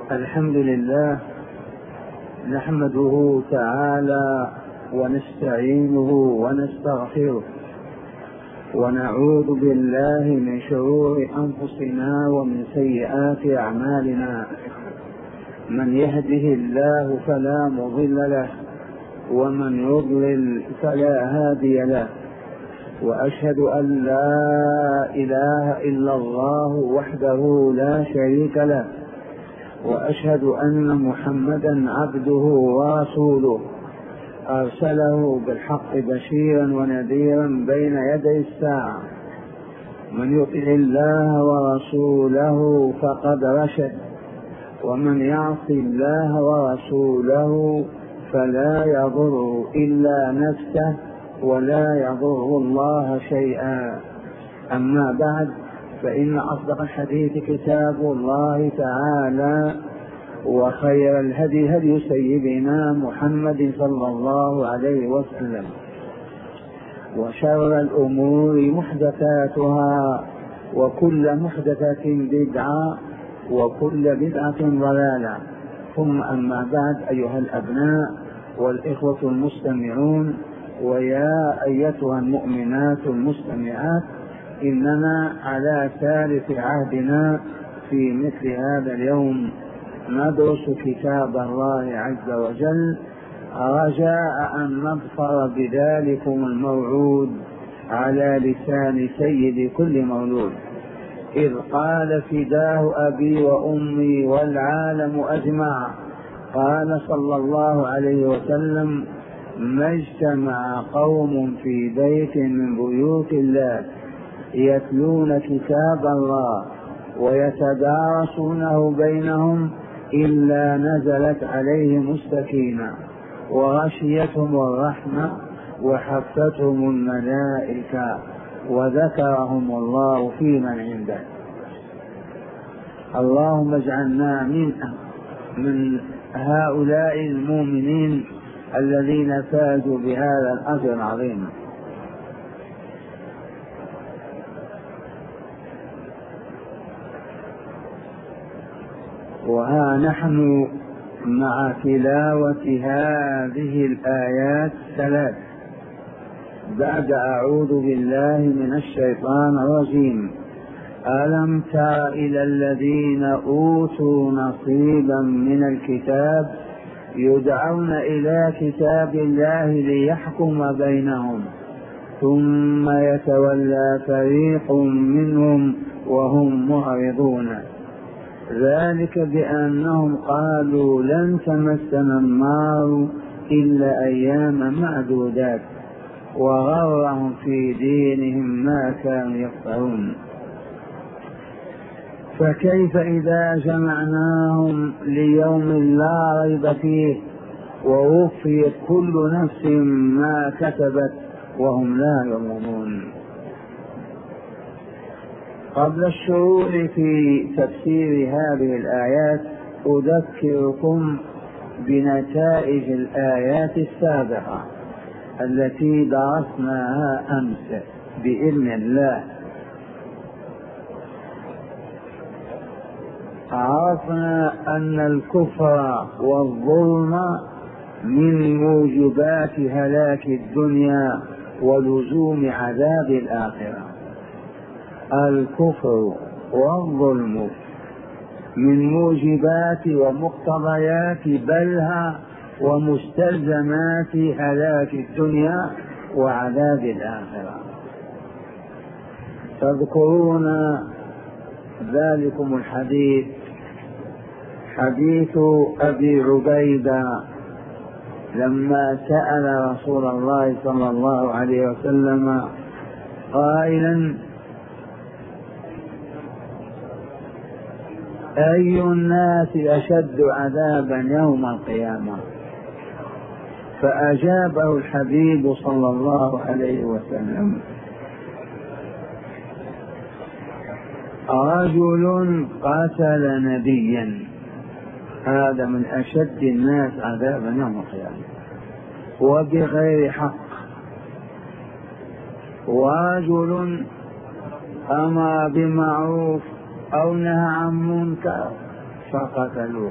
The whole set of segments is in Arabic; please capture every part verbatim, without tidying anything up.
الحمد لله نحمده تعالى ونستعينه ونستغفره ونعوذ بالله من شرور أنفسنا ومن سيئات أعمالنا. من يهده الله فلا مضل له ومن يضلل فلا هادي له، وأشهد أن لا إله إلا الله وحده لا شريك له، وأشهد أن محمدا عبده ورسوله أرسله بالحق بشيرا ونذيرا بين يدي الساعة. من يطع الله ورسوله فقد رشد، ومن يعص الله ورسوله فلا يضر إلا نفسه ولا يضر الله شيئا. أما بعد، فإن أصدق الحديث كتاب الله تعالى، وخير الهدي هدي سيدنا محمد صلى الله عليه وسلم، وشر الأمور محدثاتها، وكل محدثة بدعة، وكل بدعة ضلالة. ثم أما بعد، أيها الأبناء والإخوة المستمعون، ويا أيتها المؤمنات المستمعات، إننا على ثالث عهدنا في مثل هذا اليوم ندرس كتاب الله عز وجل، رجاء أن نظفر بذلكم الموعود على لسان سيد كل مولود، إذ قال: فداه أبي وأمي والعالم أجمع. قال صلى الله عليه وسلم: ما اجتمع قوم في بيت من بيوت الله يتلون كتاب الله ويتدارسونه بينهم إلا نزلت عليهم السكينة وغشيتهم الرحمة وحفتهم الملائكة وذكرهم الله في من عنده. اللهم اجعلنا من من هؤلاء المؤمنين الذين فازوا بهذا الأجر العظيم. وها نحن مع تلاوة هذه الآيات الثلاث بعد أعوذ بالله من الشيطان الرجيم. ألم تر إلى الذين أوتوا نصيبا من الكتاب يدعون إلى كتاب الله ليحكم بينهم ثم يتولى فريق منهم وهم معرضون، ذلك بأنهم قالوا لن تمسنا النار إلا أياما معدودات وغرهم في دينهم ما كانوا يفترون. فكيف إذا جمعناهم ليوم لا ريب فيه ووفيت كل نفس ما كسبت وهم لا يظلمون. قبل الشروع في تفسير هذه الآيات أذكركم بنتائج الآيات السابقة التي درسناها أمس بإذن الله. عرفنا أن الكفر والظلم من موجبات هلاك الدنيا ولزوم عذاب الآخرة. الكفر والظلم من موجبات ومقتضيات بلها ومستلزمات هلاك الدنيا وعذاب الآخرة. تذكرون ذلكم الحديث، حديث أبي عبيدة لما سأل رسول الله صلى الله عليه وسلم قائلا: أي الناس أشد عذابا يوم القيامة؟ فأجابه الحبيب صلى الله عليه وسلم: رجل قتل نبيا، هذا من أشد الناس عذابا يوم القيامة وبغير حق. ورجل أمر بمعروف أو نهى عن منكر فقتلوه،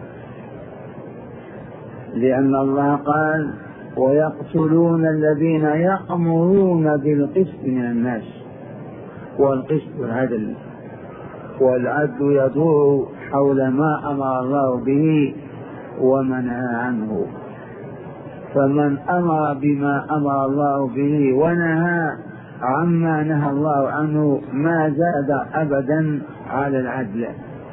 لأن الله قال ويقتلون الذين يأمرون بالقسط من الناس، والقسط العدل، والعدل يدور حول ما أمر الله به ومنهى عنه، فمن أمر بما أمر الله به ونهى عما نهى الله عنه ما زاد أبدا على العدل.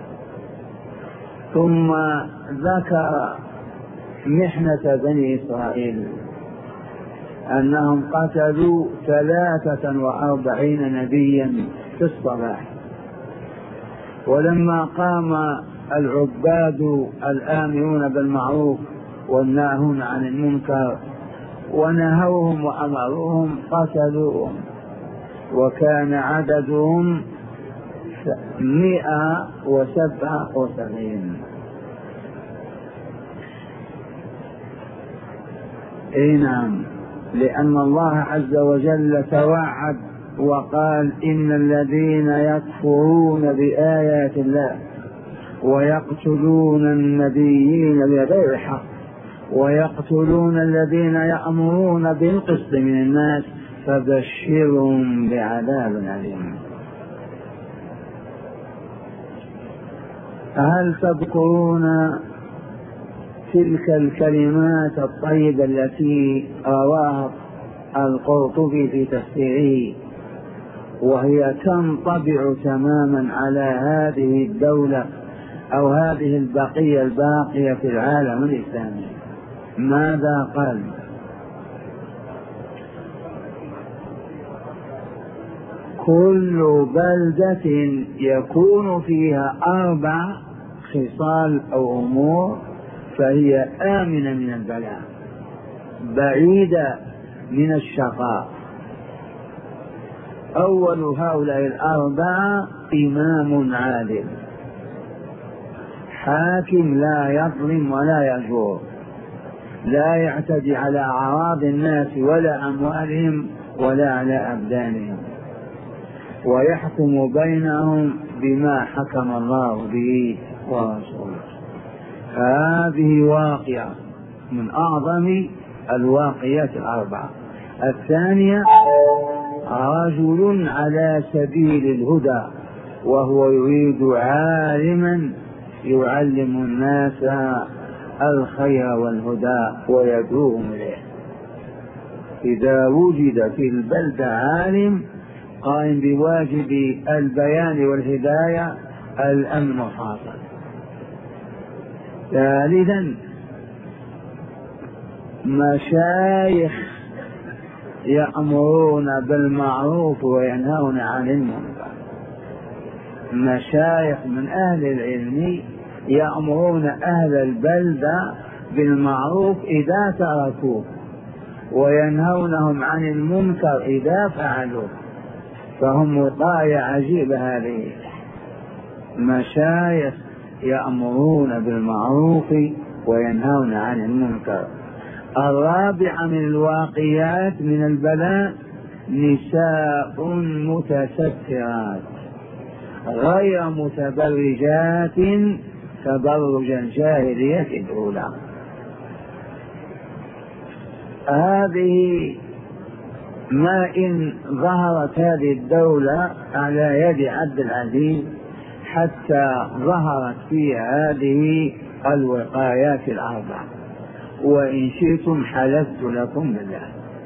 ثم ذكر محنة بني إسرائيل أنهم قتلوا ثلاثة وأربعين نبيا في الصباح، ولما قام العباد الآمرون بالمعروف والناهون عن المنكر ونهوهم وأمروهم قتلوهم، وكان عددهم مئة وسبعة وسبعين. اي نعم، لأن الله عز وجل توعد وقال إن الذين يكفرون بآيات الله ويقتلون النبيين بغير حق ويقتلون الذين يأمرون بالقسط من الناس فبشرهم بعذاب أليم. هل تذكرون تلك الكلمات الطيبة التي رواها القرطبي في تفسيره، وهي تنطبع تماما على هذه الدولة أو هذه البقية الباقية في العالم الإسلامي؟ ماذا قال؟ كل بلدة يكون فيها أربع خصال أو أمور فهي آمنة من البلاء، بعيدة من الشقاء. أول هؤلاء الأربعة إمام عادل، حاكم لا يظلم ولا يجور، لا يعتدي على أعراض الناس ولا أموالهم ولا على أبدانهم، ويحكم بينهم بما حكم الله به ورسوله. هذه واقعة من أعظم الواقعات الأربعة. الثانية رجل على سبيل الهدى، وهو يريد عالما يعلم الناس الخير والهدى ويدعوهم إليه. إذا وجد في البلدة عالم قائم بواجب البيان والهداية الأمن حاصل. ثالثا مشايخ يأمرون بالمعروف وينهون عن المنكر، مشايخ من أهل العلم يأمرون أهل البلدة بالمعروف إذا تركوه وينهونهم عن المنكر إذا فعلوه، فهم وقاية عجيبة. هذه مشايخ يأمرون بالمعروف وينهون عن المنكر. الرابعة من الواقعات من البلاء نساء متسترات غير متبرجات تبرج الجاهلية الأولى. هذه ما إن ظهرت هذه الدولة على يد عبد العزيز حتى ظهرت في هذه الوقايات الأربع، وإن شئتم حلفت لكم بالله.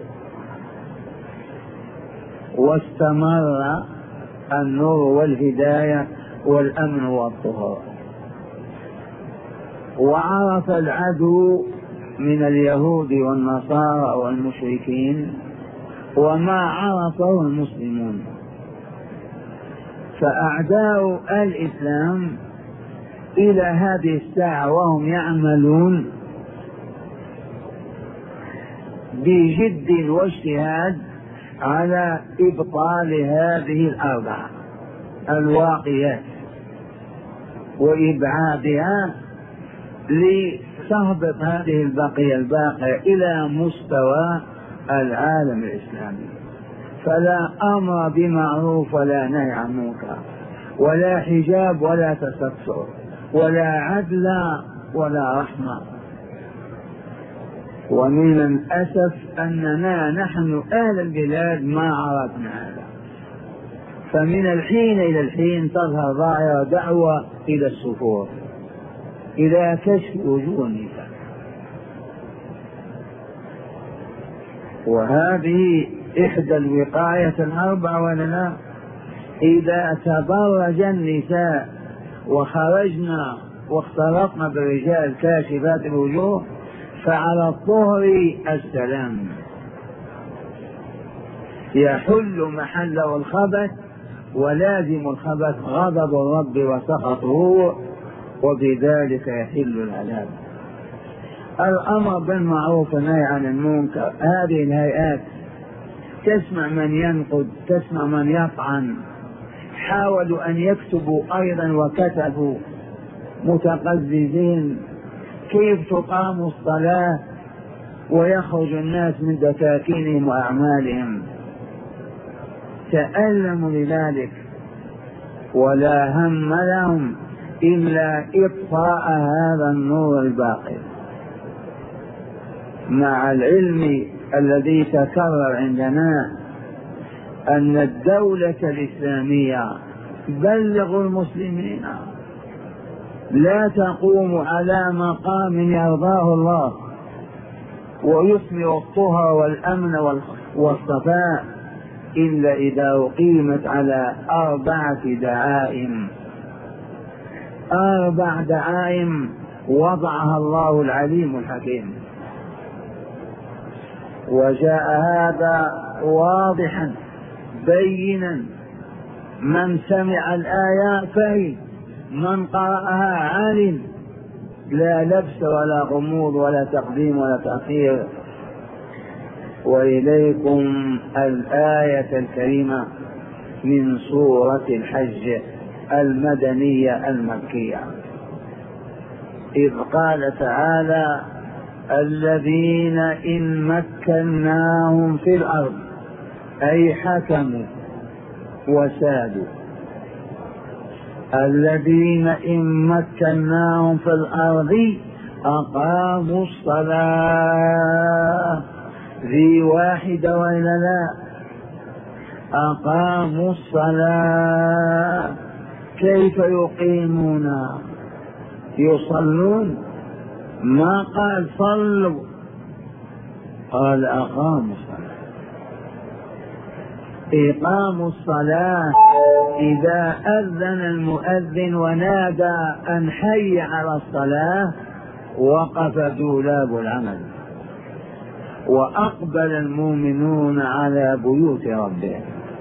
واستمر النور والهداية والأمن والطهور. وعرف العدو من اليهود والنصارى والمشركين وما عرفه المسلمون، فأعداء الإسلام إلى هذه الساعة وهم يعملون بجد واجتهاد على إبطال هذه الأربعة الواقيات وإبعادها لتهبط هذه البقية الباقية إلى مستوى العالم الإسلامي. فلا أمر بمعروف ولا نهي عن منكر، ولا حجاب ولا تستر، ولا عدل ولا رحمة. ومن الأسف أننا نحن أهل البلاد ما عرفنا هذا، فمن الحين إلى الحين تظهر ظاهرة دعوة إلى السفور، إلى كشف وجوه النساء، وهذه إحدى الوقاية الأربع ولا لا؟ إذا تبرج النساء وخرجنا واختلطنا بالرجال كاشفات الوجوه فعلى الطهر السلام، يحل محله الخبث، ولازم الخبث غضب الرب وسخطه، وبذلك يحل العذاب. الأمر بالمعروف والنهي عن المنكر، هذه الهيئات تسمع من ينقد، تسمع من يطعن. حاولوا أن يكتبوا أيضا وكتبوا متقززين كيف تقام الصلاة ويخرج الناس من دكاكينهم وأعمالهم، تألموا لذلك ولا هم لهم إلا إطفاء هذا النور الباقي، مع العلم الذي تكرر عندنا أن الدولة الإسلامية بلغ المسلمين لا تقوم على مقام يرضاه الله ويثمر الطهر والأمن والصفاء إلا إذا أقيمت على أربعة دعائم، أربع دعائم وضعها الله العليم الحكيم. وجاء هذا واضحا بينا، من سمع الآية فهم، من قرأها علم، لا لبس ولا غموض ولا تقديم ولا تأخير. وإليكم الآية الكريمة من سورة الحج المدنية المكية، إذ قال تعالى: الذين إن مكناهم في الأرض، أي حكموا وسادوا، الذين إن مكناهم في الأرض أقاموا الصلاة، ذي واحدة وإلا لا؟ أقاموا الصلاة. كيف يقيمون؟ يصلون؟ ما قال صلوا، قال أقاموا الصلاة. إقام الصلاة إذا أذن المؤذن ونادى أن حي على الصلاة وقف دولاب العمل وأقبل المؤمنون على بيوت ربهم.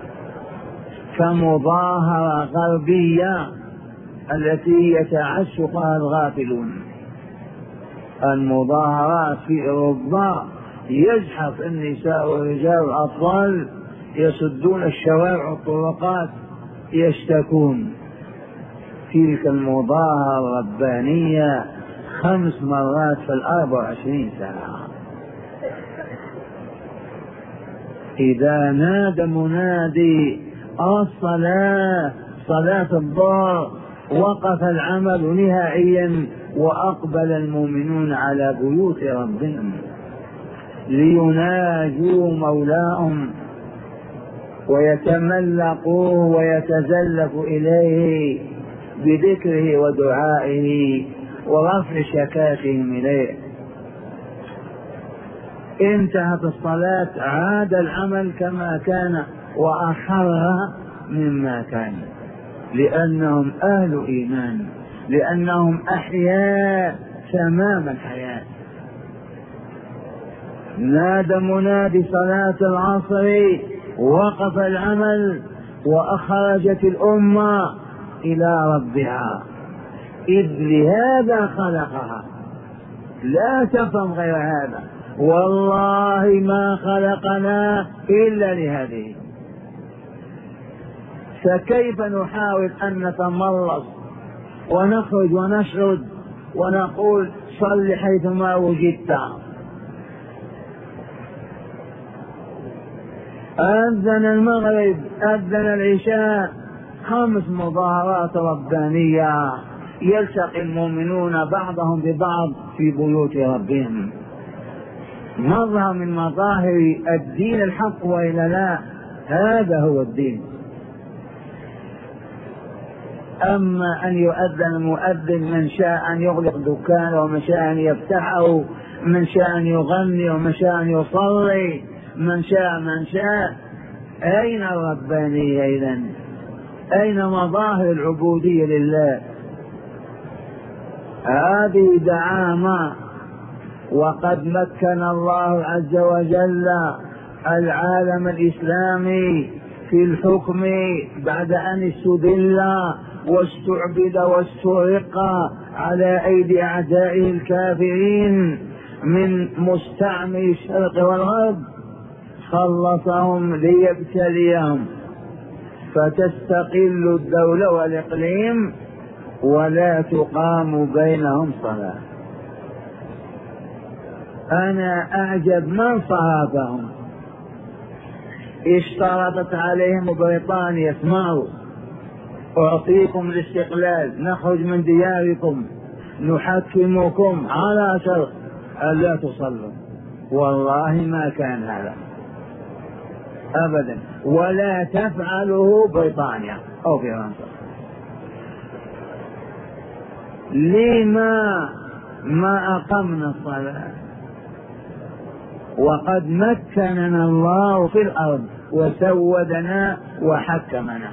فمظاهرة غربية التي يتعشقها الغافلون، المظاهرات في أوروبا يزحف النساء والرجال والأطفال يسدون الشوارع والطرقات يشتكون. تلك المظاهرة الربانية خمس مرات في الأربع وعشرين ساعة. إذا نادى منادي الصلاة، صلاة الظهر، وقف العمل نهائيا وأقبل المؤمنون على بيوت ربهم ليناجوا مولاهم ويتملقوه ويتزلفوا إليه بذكره ودعائه ورفع شكاتهم إليه. انتهت الصلاة عاد العمل كما كان وأحرها مما كان، لأنهم أهل إيمان، لأنهم أحياء تمام الحياة. نادى منادي صلاة العصر، وقف العمل وأخرجت الأمة إلى ربها، إذ لهذا خلقها، لا تفهم غير هذا. والله ما خلقنا إلا لهذه، فكيف نحاول أن نتملص ونخرج ونشرد ونقول صل حيثما وجدت؟ أذن المغرب، أذن العشاء، خمس مظاهرات ربانية يلتقي المؤمنون بعضهم ببعض في بيوت ربهم، مظهر من مظاهر الدين الحق وإلا لا؟ هذا هو الدين. أما أن يؤذن المؤذن من شاء أن يغلق دكانه ومن شاء أن يفتحه، من شاء أن يغني ومن شاء أن يصلي، من شاء من شاء، أين الربانية إذن؟ أين مظاهر العبودية لله؟ هذه دعامة. وقد مكن الله عز وجل العالم الإسلامي في الحكم بعد أن استذل واستعبد واسترق على أيدي أعدائه الكافرين من مستعمر الشرق والغرب، خلصهم ليبتليهم، فتستقل الدولة والإقليم ولا تقام بينهم صلاة. أنا أعجب من صحابهم، اشترطت عليهم بريطانيا: اسمعوا، أعطيكم الاستقلال، نخرج من دياركم، نحكمكم على شرط ألا تصلوا. والله ما كان هذا أبدا، ولا تفعله بريطانيا أو فرنسا. لما ما أقمنا الصلاة؟ وقد مكننا الله في الأرض وسودنا وحكمنا.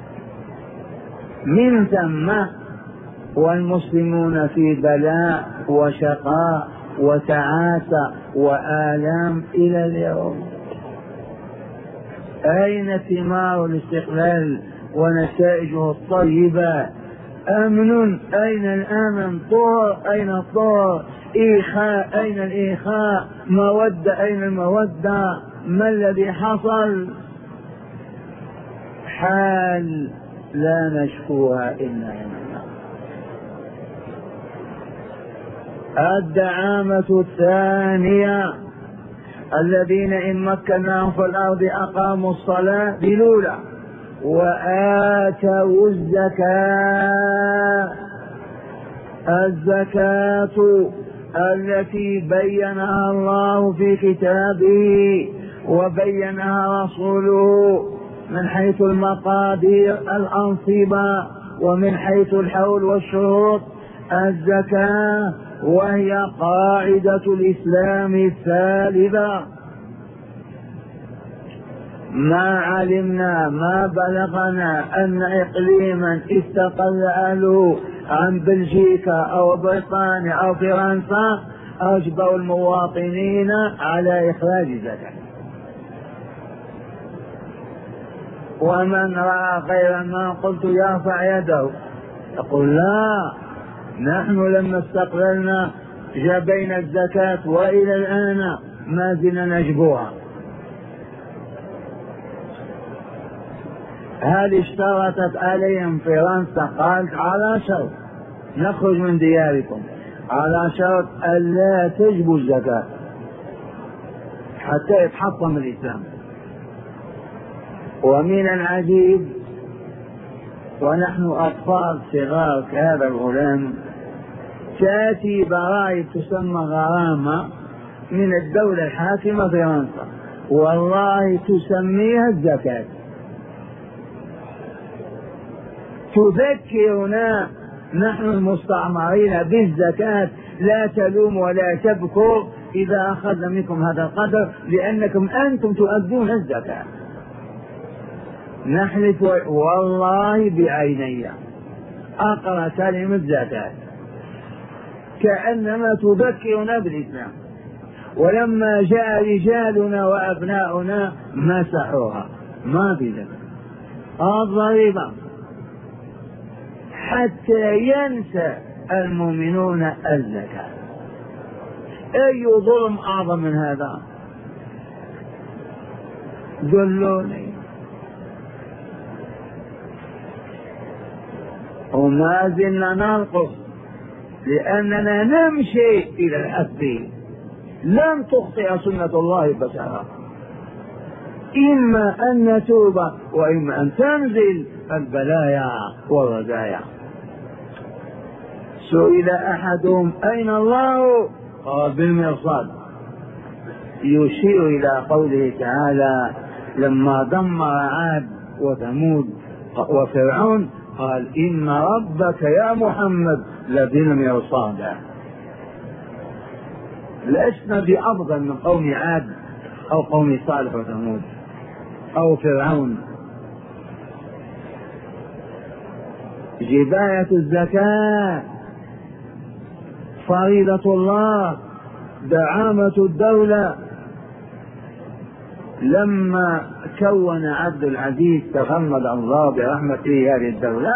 من ثم والمسلمون في بلاء وشقاء وتعاسة وآلام إلى اليوم. أين ثمار الاستقلال ونتائجه الطيبة؟ أمن، أين الأمن؟ طور، أين الطور؟ إيخاء، أين الإيخاء؟ مودة، أين المودة؟ ما الذي حصل؟ حال لا نشكوها إلا إلا. الدعامة الثانية: الذين إن مكناهم في الأرض أقاموا الصلاة بلولة وآتوا الزكاة. الزكاة التي بينها الله في كتابه وبينها رسوله من حيث المقادير الأنصبة ومن حيث الحول والشروط. الزكاة وهي قاعدة الإسلام الثالثة. ما علمنا ما بلغنا أن إقليما استقل أهله عن بلجيكا أو بريطانيا أو فرنسا أجبروا المواطنين على إخراج الزكاة. ومن رأى غير ما قلت يرفع يده، يقول: لا، نحن لما استقللنا جبينا الزكاة وإلى الآن ما زلنا نجبوها. هل اشترطت عليهم فرنسا؟ قالت: على شرط نخرج من دياركم، على شرط ألا تجبوا الزكاة حتى يتحطم الإسلام. ومن العجيب ونحن أطفال صغار كهذا الغلام تأتي برائد تسمى غرامة من الدولة الحاكمة فرنسا، والله تسميها الزكاة. تذكرنا نحن المستعمرين بالزكاة: لا تلوم ولا تبكوا إذا أخذنا منكم هذا القدر لأنكم أنتم تؤدون الزكاة. نحلف والله بعيني أقرأ كلمة زكاة كأنما تذكرنا بالإسلام. ولما جاء رجالنا وأبناؤنا مسحوها، ما في زكاة. الضريبة حتى ينسى المؤمنون الزكاة. أي ظلم أعظم من هذا؟ دلوني. وما زلنا ننقص لأننا نمشي إلى الحد. لن تخطئ سنة الله بشرا، إما أن نتوب وإما أن تنزل البلايا والرزايا. سئل أحدهم أين الله؟ قال بالمرصاد، يشير إلى قوله تعالى لما دمر عاد وثمود وفرعون قال إن ربك يا محمد لبالمرصاد. لسنا بأفضل من قوم عاد أو قوم صالح وثمود أو فرعون. جباية الزكاة فريضة الله، دعامة الدولة. لما كون عبد العزيز تغمد الله برحمته هذه الدولة،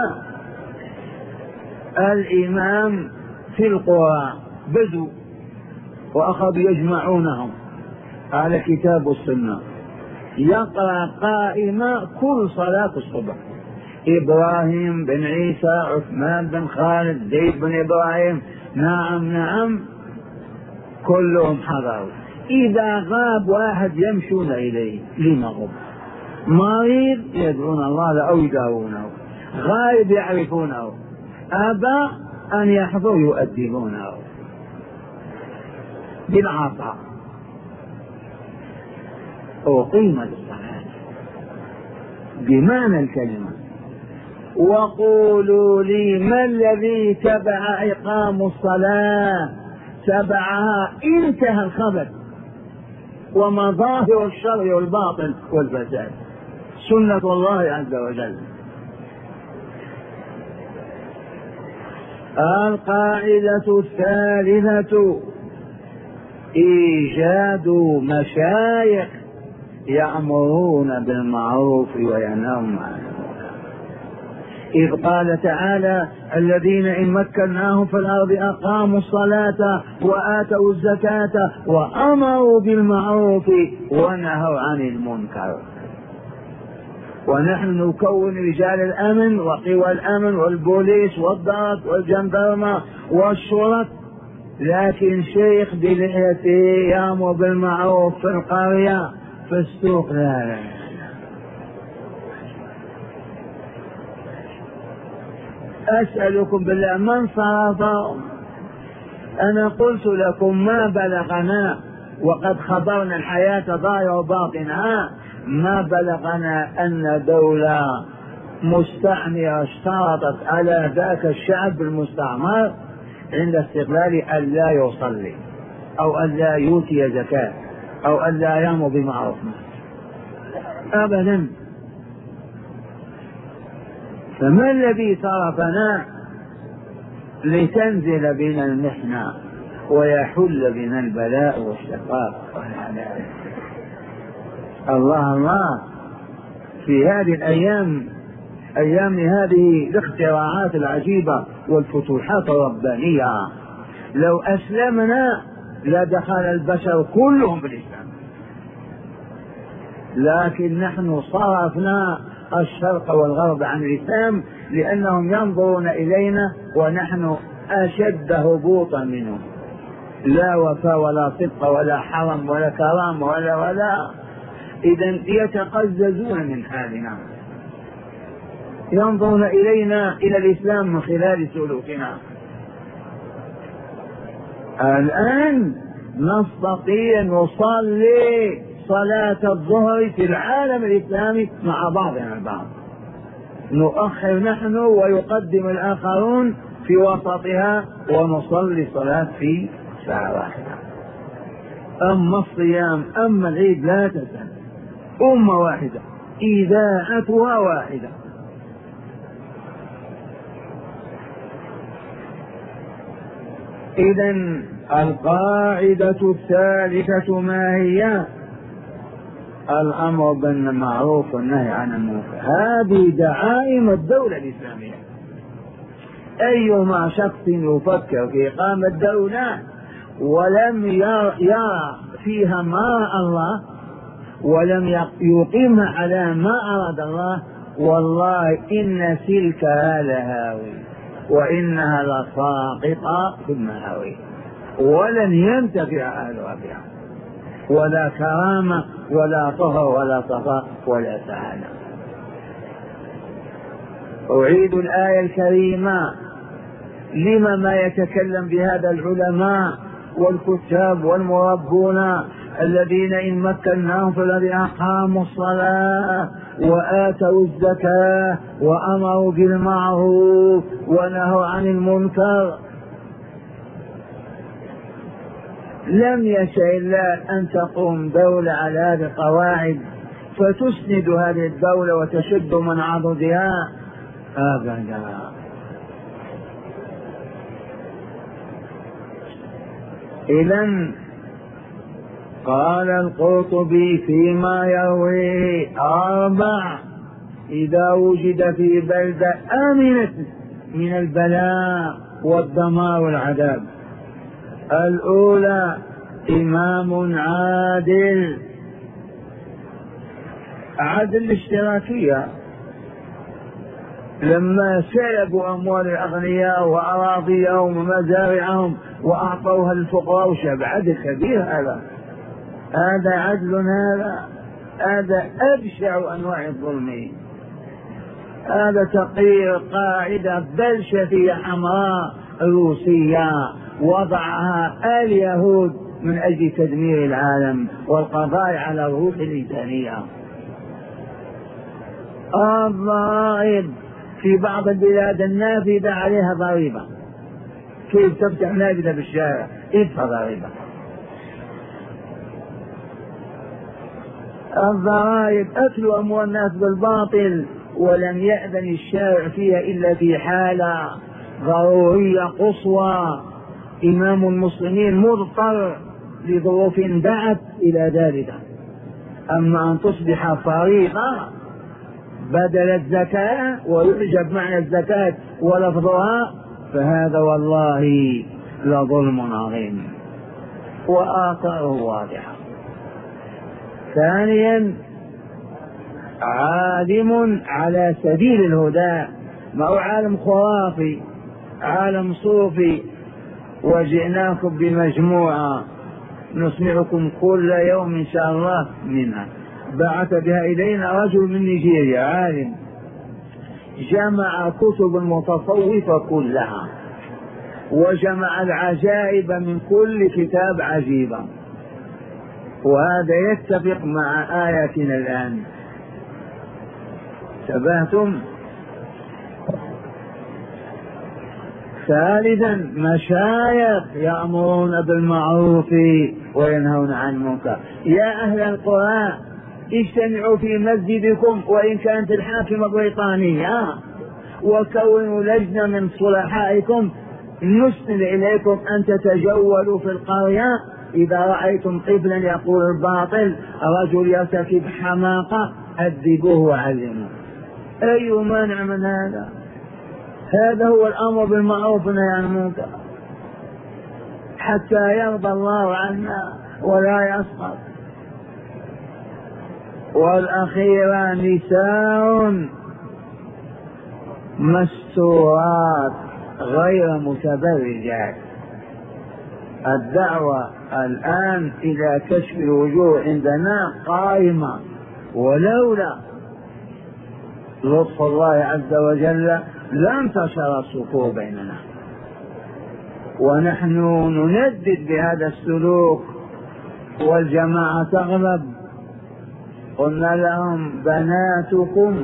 الإمام في القرى بدوا وأخذوا يجمعونهم على كتاب والسنة، يقرأ قائمة كل صلاة الصبح، إبراهيم بن عيسى، عثمان بن خالد، زيد بن إبراهيم، نعم نعم كلهم حضروا. إذا غاب واحد يمشون إليه لمغرب، مريض يدعون الله أو يداوونه، غائب يعرفونه، أبى أن يحضر يؤدبونه بالعطاء. أقيمت الصلاة بمعنى الكلمة. وقولوا لي ما الذي تبع إقام الصلاة؟ تبعها انتهى الخبث ومظاهر الشر والباطل والفساد، سنة الله عز وجل. القاعدة الثالثة إيجاد مشايخ يأمرون بالمعروف وينهون عن المنكر، إذ قال تعالى الذين إن مكناهم في الأرض أقاموا الصلاة وآتوا الزكاة وأمروا بالمعروف ونهوا عن المنكر. ونحن نكون رجال الأمن وقوى الأمن والبوليس والضابط والجندرمة والشرط، لكن شيخ بلحيته يأمر بالمعروف في القرية في السوق لا لا. أسألكم بالله من صرف؟ أنا قلت لكم ما بلغنا وقد خبرنا الحياة ظاهرة وباطنها، ما بلغنا أن دولة مستعمرة اشترطت على ذاك الشعب المستعمر عند استقلاله أن لا يصلي أو أن لا يؤتي زكاة أو أن لا يأمر بمعروف أبدا. فما الذي صرفنا لتنزل بنا المحنة ويحل بنا البلاء والشقاء والعذاب؟ الله الله في هذه الأيام، أيام هذه الاختراعات العجيبة والفتوحات الربانية، لو أسلمنا لدخل البشر كلهم بالإسلام، لكن نحن صرفنا الشرق والغرب عن الإسلام لأنهم ينظرون إلينا ونحن أشد هبوطا منهم، لا وفاء ولا صدق ولا حرم ولا كرام ولا ولا إذن يتقززون من حالنا، ينظرون إلينا إلى الإسلام من خلال سلوكنا. الآن نستطيع نصلي صلاة الظهر في العالم الإسلامي مع بعضنا البعض، نؤخر نحن ويقدم الآخرون في وسطها ونصلي صلاة في ساعة واحدة. أما الصيام أما العيد لا تسأل، أمة واحدة إذاعتها واحدة. إذن القاعدة الثالثة ما هي؟ الأمر بالمعروف والنهي عن المنكر. هذه دعائم الدولة الإسلامية. أيما شخص يفكر في إقامة دولة ولم يرى فيها ما الله ولم يقيمها على ما أراد الله، والله إن سلكها لهاوي وإنها لساقطة في المهاوي ولن ينتفع أهلها بها، ولا كرامة ولا طهر ولا صفاء ولا سعادة. أعيد الآية الكريمة: لما ما يتكلم بهذا العلماء والكتاب والمربون الذين إن مكناهم في الذين أقاموا الصلاة وآتوا الزكاة وأمروا بالمعروف ونهوا عن المنكر. لم يشاء الله أن تقوم دولة على هذه القواعد فتسند هذه الدولة وتشد من عضدها أبدا. إذن قال القرطبي فيما يرويه: أربع إذا وجد في بلدة آمنة من البلاء والدمار والعذاب. الأولى إمام عادل، عدل الاشتراكية، لما سلبوا أموال الأغنياء وأراضيهم ومزارعهم وأعطوها للفقراء وشعب، عدل كبير هذا. هذا عدل، هذا هذا أبشع أنواع الظلم. هذا تقرير قاعدة بلشفية حمراء روسية وضعها اليهود من أجل تدمير العالم والقضاء على الروح الإنسانية. الضرائب في بعض البلاد النافذة عليها ضريبة. كيف تفتح نافذة بالشارع؟ ادفع ضريبة. الضرائب أكل أموال الناس بالباطل، ولم يأذن الشارع فيها إلا في حالة ضرورية قصوى، إمام المسلمين مضطر لظروف دعت إلى ذلك. أما أن تصبح فريضة بدل الزكاة ويعجب معنى الزكاة ولفظها، فهذا والله لظلم عظيم وآثاره واضحة. ثانيا عالم على سبيل الهدى، ما هو عالم خرافي، عالم صوفي. وجئناكم بمجموعة نسمعكم كل يوم إن شاء الله منها. بعث بها إلينا رجل من نيجيريا، عالم جمع كتب المتصوفة كلها وجمع العجائب من كل كتاب عجيبة، وهذا يتفق مع آياتنا الآن. تبهتم. ثالثا مشايخ يأمرون بالمعروف وينهون عن المنكر. يا أهل القرى اجتمعوا في مسجدكم وإن كانت الحاكمة بريطانية، وكونوا لجنة من صلحائكم نسند إليكم أن تتجولوا في القرية. إذا رأيتم طفلا يقول الباطل، رجل يرتكب حماقة، أدبوه وعلموه. أي مانع من هذا؟ هذا هو الأمر بالمعروف والنهي عن المنكر حتى يرضى الله عنا ولا يسخط. والأخيرة نساء مستورات غير متبرجات. الدعوة الآن إلى كشف الوجوه عندنا قائمة، ولولا لطف الله عز وجل لانتشر الصفوف بيننا. ونحن نندد بهذا السلوك والجماعة تغلب. قلنا لهم بناتكم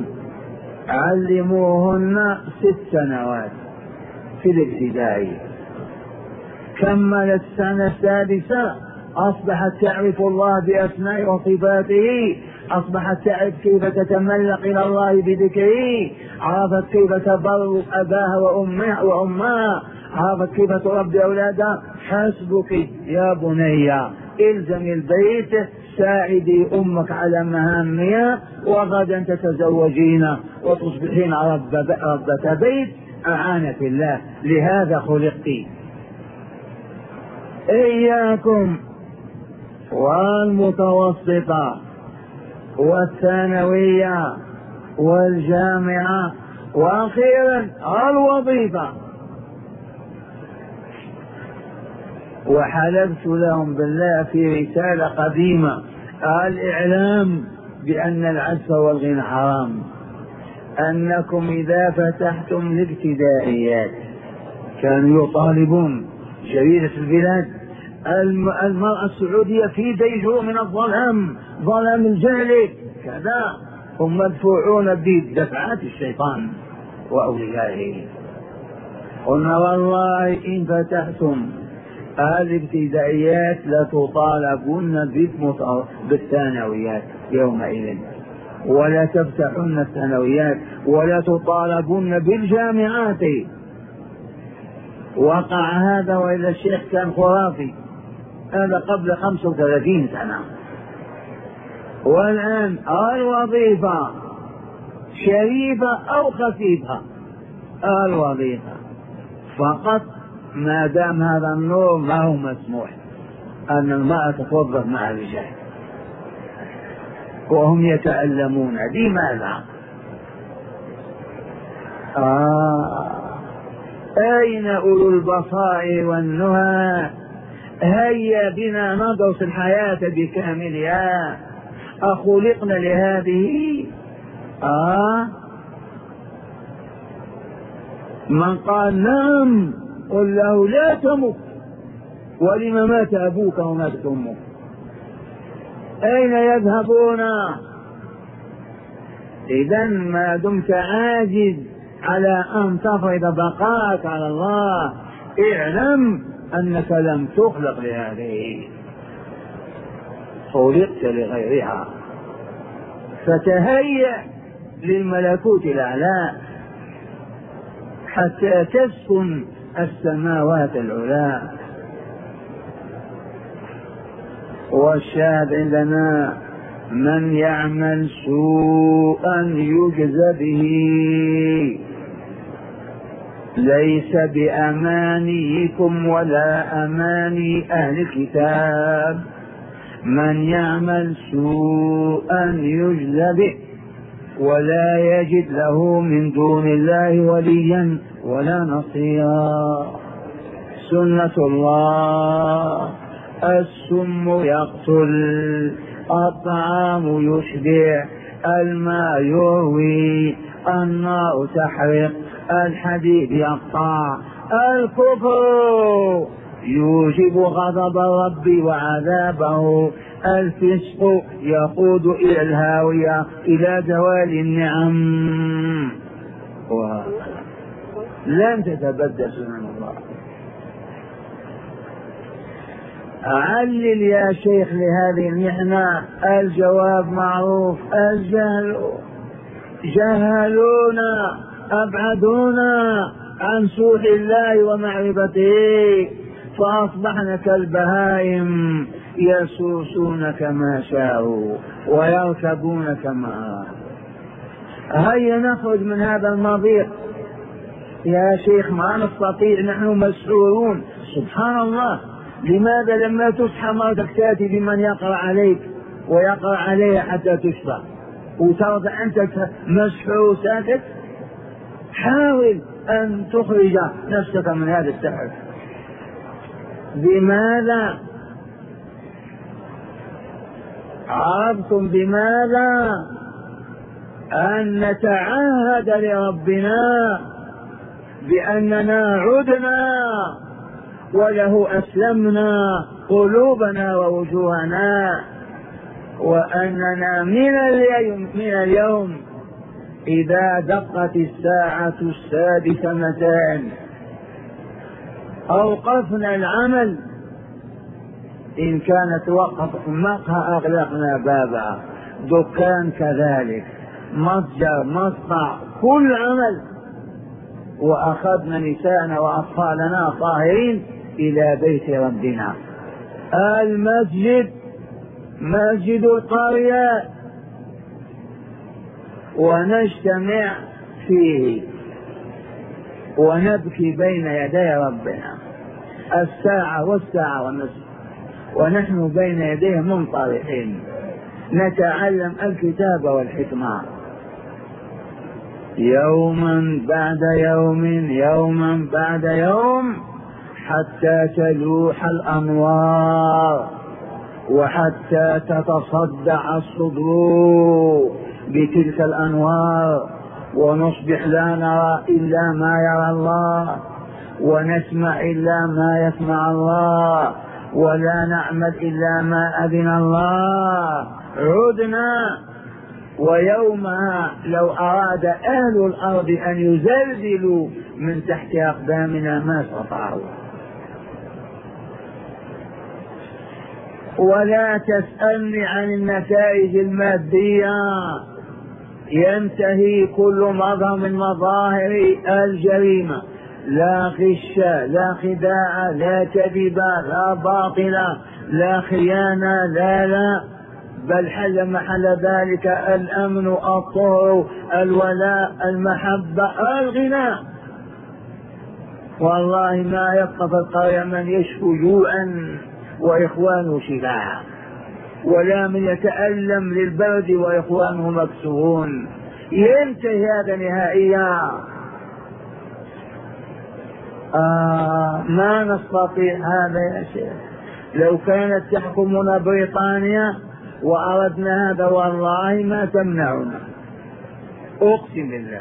علموهن ست سنوات في الابتدائي، كملت السنة السادسة أصبحت تعرف الله بأسمائه وصفاته، أصبحت تعرف كيف تتملق إلى الله بذكره، عرفت كيف تبر أباها وأمها وأمها، عرفت كيف تربي أولادها. حسبك يا بني إلزم البيت، ساعدي أمك على مهامها، وغدا تتزوجين وتصبحين ربة بيت أعانك الله، لهذا خلقت. إياكم والمتوسطة والثانوية والجامعة، وأخيرا الوظيفة. وحلفت لهم بالله في رسالة قديمة الإعلام بأن العزف والغنى حرام، أنكم إذا فتحتم الابتدائيات كانوا يطالبون جريدة البلاد المرأة السعودية في ديجور من الظلام، ظلام الجهل كذا، هم مدفوعون بدفعات الشيطان وأوليائه. قلنا والله إن فتحتم الابتدائيات لتطالبون بالثانويات يومئذ، ولا تفتحون الثانويات ولا تطالبون بالجامعات. وقع هذا وإذا الشيخ كان خرافي، هذا قبل خمسة وثلاثين سنة. والآن الوظيفة شريفة أو خفيفة، الوظيفة فقط، ما دام هذا النور ما هو مسموح أن المرأة تتوظف مع الرجال، وهم يتألمون. لماذا؟ آه أين أولو البصائر والنهى؟ هيا بنا ندرس الحياة بكاملها، أخلقنا لهذه؟ آه من قال نعم قل له لا تمت، ولم مات أبوك وماتت أمك؟ أين يذهبون؟ إذا ما دمت عاجز على أن تفرض بقاءك على الله، اعلم أنك لم تخلق لهذه، خلقت لغيرها. فتهيأ للملكوت الأعلى حتى تسكن السماوات العلى. والشاهد عندنا من يعمل سوءا يجزى به، ليس بأمانيكم ولا أماني أهل الكتاب، من يعمل سوءا يجزى به ولا يجد له من دون الله وليا ولا نصيرا. سنة الله، السم يقتل، الطعام يشبع، الماء يروي، النار تحرق، الحديد يقطع، الكفر يوجب غضب الرب وعذابه، الفسق يقود إلى الهاوية، إلى زوال النعم. لن تتبدل سنن الله. علل يا شيخ لهذه المحنة. الجواب معروف، الجهل، جهلونا، أبعدونا عن سوء الله ومعرفته، فأصبحنا كالبهائم يسوسون كما شاءوا ويركبون كما. هيا نخرج من هذا المضيق يا شيخ، ما نستطيع، نحن مسحورون. سبحان الله، لماذا لما تصحى مرتك تأتي بمن يقرأ عليك ويقرأ عليها حتى تشفى، وترضى أنت مسحور ساكت؟ حاول أن تخرج نفسك من هذا السحر. بماذا؟ عرفتم بماذا؟ أن نتعهد لربنا بأننا عدنا وله أسلمنا قلوبنا ووجوهنا، وأننا من اليوم, من اليوم إذا دقت الساعة السادسة مساء أوقفنا العمل، إن كانت وقف مقهى أغلقنا بابها، دكان كذلك، متجر، مصنع، كل عمل، وأخذنا نساءنا وأطفالنا طاهرين إلى بيت ربنا. المسجد مسجد القرية، ونجتمع فيه ونبكي بين يدي ربنا الساعة والساعة والنصف، ونحن بين يديه منطلقين نتعلم الكتاب والحكمة، يوما بعد يوم، يوما بعد يوم، حتى تلوح الأنوار وحتى تتصدع الصدور بتلك الأنوار، ونصبح لا نرى إلا ما يرى الله، ونسمع إلا ما يسمع الله، ولا نعمل إلا ما أذن الله. عدنا، ويومها لو أراد أهل الأرض أن يزلزلوا من تحت أقدامنا ما استطاعوا. ولا تسألني عن النتائج المادية، ينتهي كل مظهر من مظاهر الجريمة، لا غش، لا خداع، لا كذب، لا باطل، لا خيانة، لا لا بل حل محل ذلك الأمن، الطهر، الولاء، المحبة، الغنى. والله ما يبقى في القرية من يشكو جوعا وإخوانه شباعا، ولا من يتألم للبرد وإخوانه مكسورون. ينتهي هذا نهائيا. آه ما نستطيع هذا يا شيخ. لو كانت تحكمنا بريطانيا وأردنا هذا والله ما تمنعنا، أقسم بالله.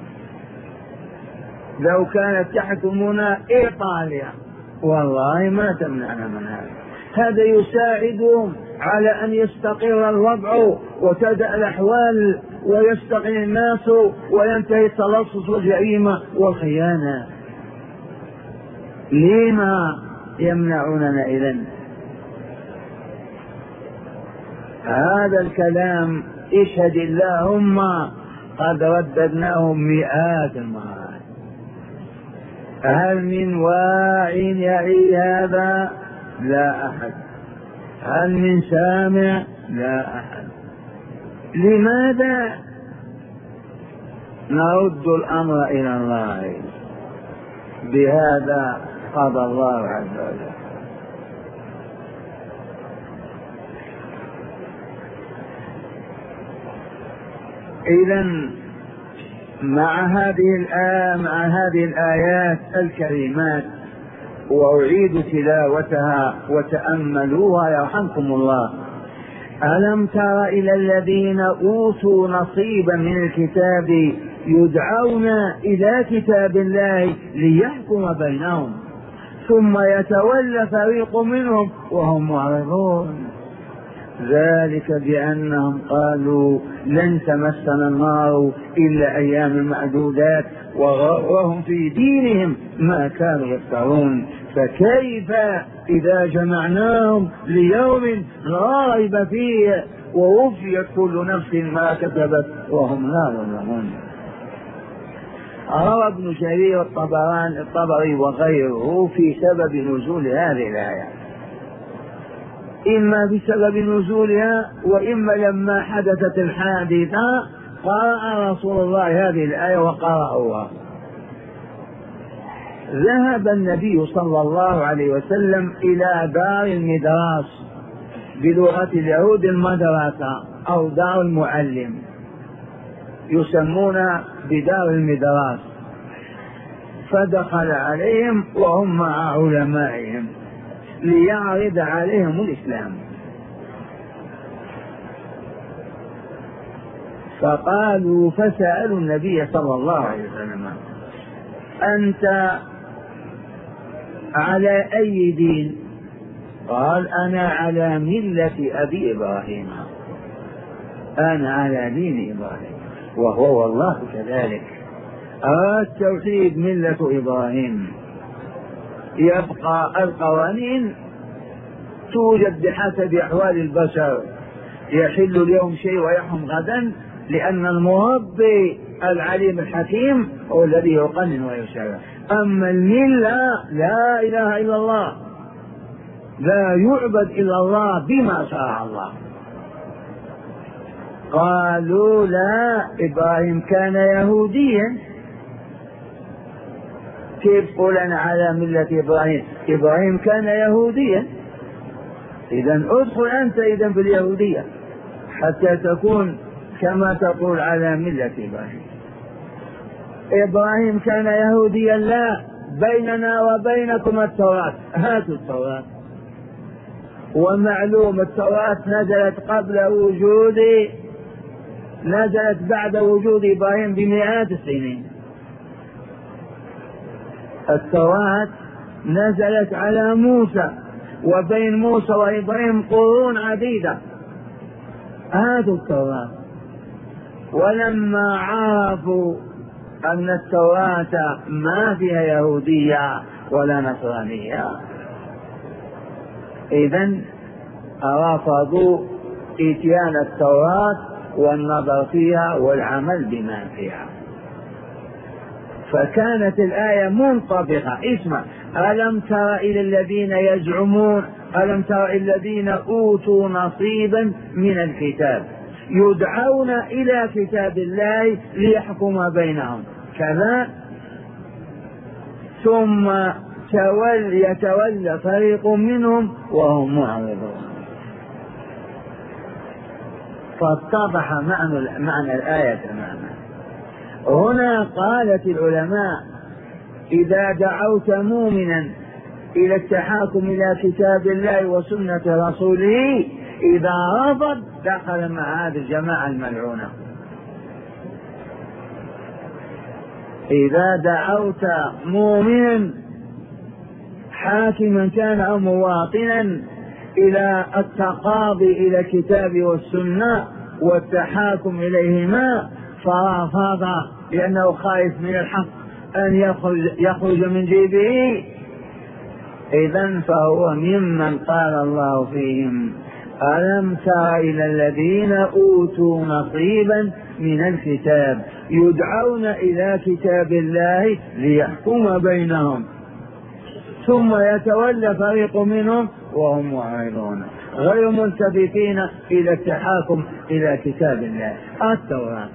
لو كانت تحكمنا إيطاليا والله ما تمنعنا من هذا. هذا يساعدهم على أن يستقر الوضع وتبدأ الأحوال ويستقر الناس وينتهي التلصص والجريمة والخيانة. لما يمنعوننا إذن؟ هذا الكلام اشهد اللهم قد رددناه مئات المرات. هل من واع يعي هذا؟ لا أحد. هل من سامع؟ لا أحد. لماذا؟ نرد الأمر إلى الله. بهذا قضى الله عز وجل. إذن مع هذه الآية مع هذه الآيات الكريمات، وأعيد تلاوتها وتأملوها يرحمكم الله. ألم تر إلى الذين أوتوا نصيبا من الكتاب يدعون إلى كتاب الله ليحكم بينهم ثم يتولى فريق منهم وهم معرضون. ذلك بأنهم قالوا لن تمسنا النار إلا أيام معدودات وغرهم في دينهم ما كانوا يفترون. فكيف إذا جمعناهم ليوم لا ريب فيه ووفيت كل نفس ما كسبت وهم لا يظلمون. روى ابن جرير الطبراني الطبري وغيره في سبب نزول هذه الآية، إما بسبب نزولها وإما لما حدثت الحادثة قرأ رسول الله هذه الآية وقرأوها. ذهب النبي صلى الله عليه وسلم إلى دار المدراس، بلغة اليهود المدرسة أو دار المعلم، يسمون بدار المدراس. فدخل عليهم وهم مع علمائهم ليعرض عليهم الإسلام، فقالوا فسألوا النبي صلى الله عليه وسلم أنت على أي دين؟ قال أنا على ملة أبي إبراهيم، أنا على دين إبراهيم. وهو والله كذلك، التوحيد ملة إبراهيم. يبقى القوانين توجد بحسب أحوال البشر، يحل اليوم شيء ويحرم غدا، لأن المربي العليم الحكيم هو الذي يقنن ويشرع. أما الملة لا إله إلا الله، لا يعبد إلا الله بما شرع الله. قالوا لا، إبراهيم كان يهوديا، كيف قولنا على ملة إبراهيم؟ إبراهيم كان يهوديا. إذن ادخل أنت إذن باليهودية حتى تكون كما تقول على ملة إبراهيم. إبراهيم كان يهوديا؟ لا، بيننا وبينكم التوراة، هاتوا التوراة. ومعلوم التوراة نزلت قبل وجود نزلت بعد وجود إبراهيم بمئات السنين. التوراة نزلت على موسى، وبين موسى وإبراهيم قرون عديدة، هذه التوراة. ولما عرفوا أن التوراة ما فيها يهودية ولا نصرانية، إذن رفضوا إتيان التوراة والنظر فيها والعمل بما فيها. فكانت الآية منطبقة. اسمع: ألم تر إلى الذين يزعمون ألم تر إلى الذين أوتوا نصيبا من الكتاب يدعون إلى كتاب الله ليحكم بينهم كذا ثم تول يتولى فريق منهم وهم معرضون. فاتضح معنى, معنى الآية تماما. هنا قالت العلماء: إذا دعوت مؤمنا إلى التحاكم إلى كتاب الله وسنة رسوله، إذا رفض دخل مع هذه الجماعة الملعونة. إذا دعوت مؤمنا حاكما كان أو مواطنا إلى التقاضي إلى الكتاب والسنة والتحاكم إليهما فرفض لأنه خايف من الحق أن يخرج, يخرج من جيبه، إذن فهو ممن قال الله فيهم: ألم تر إلى الذين أوتوا نصيبا من الكتاب يدعون إلى كتاب الله ليحكم بينهم ثم يتولى فريق منهم وهم معرضون غير ملتفتين إلى التحاكم إلى كتاب الله التوراة.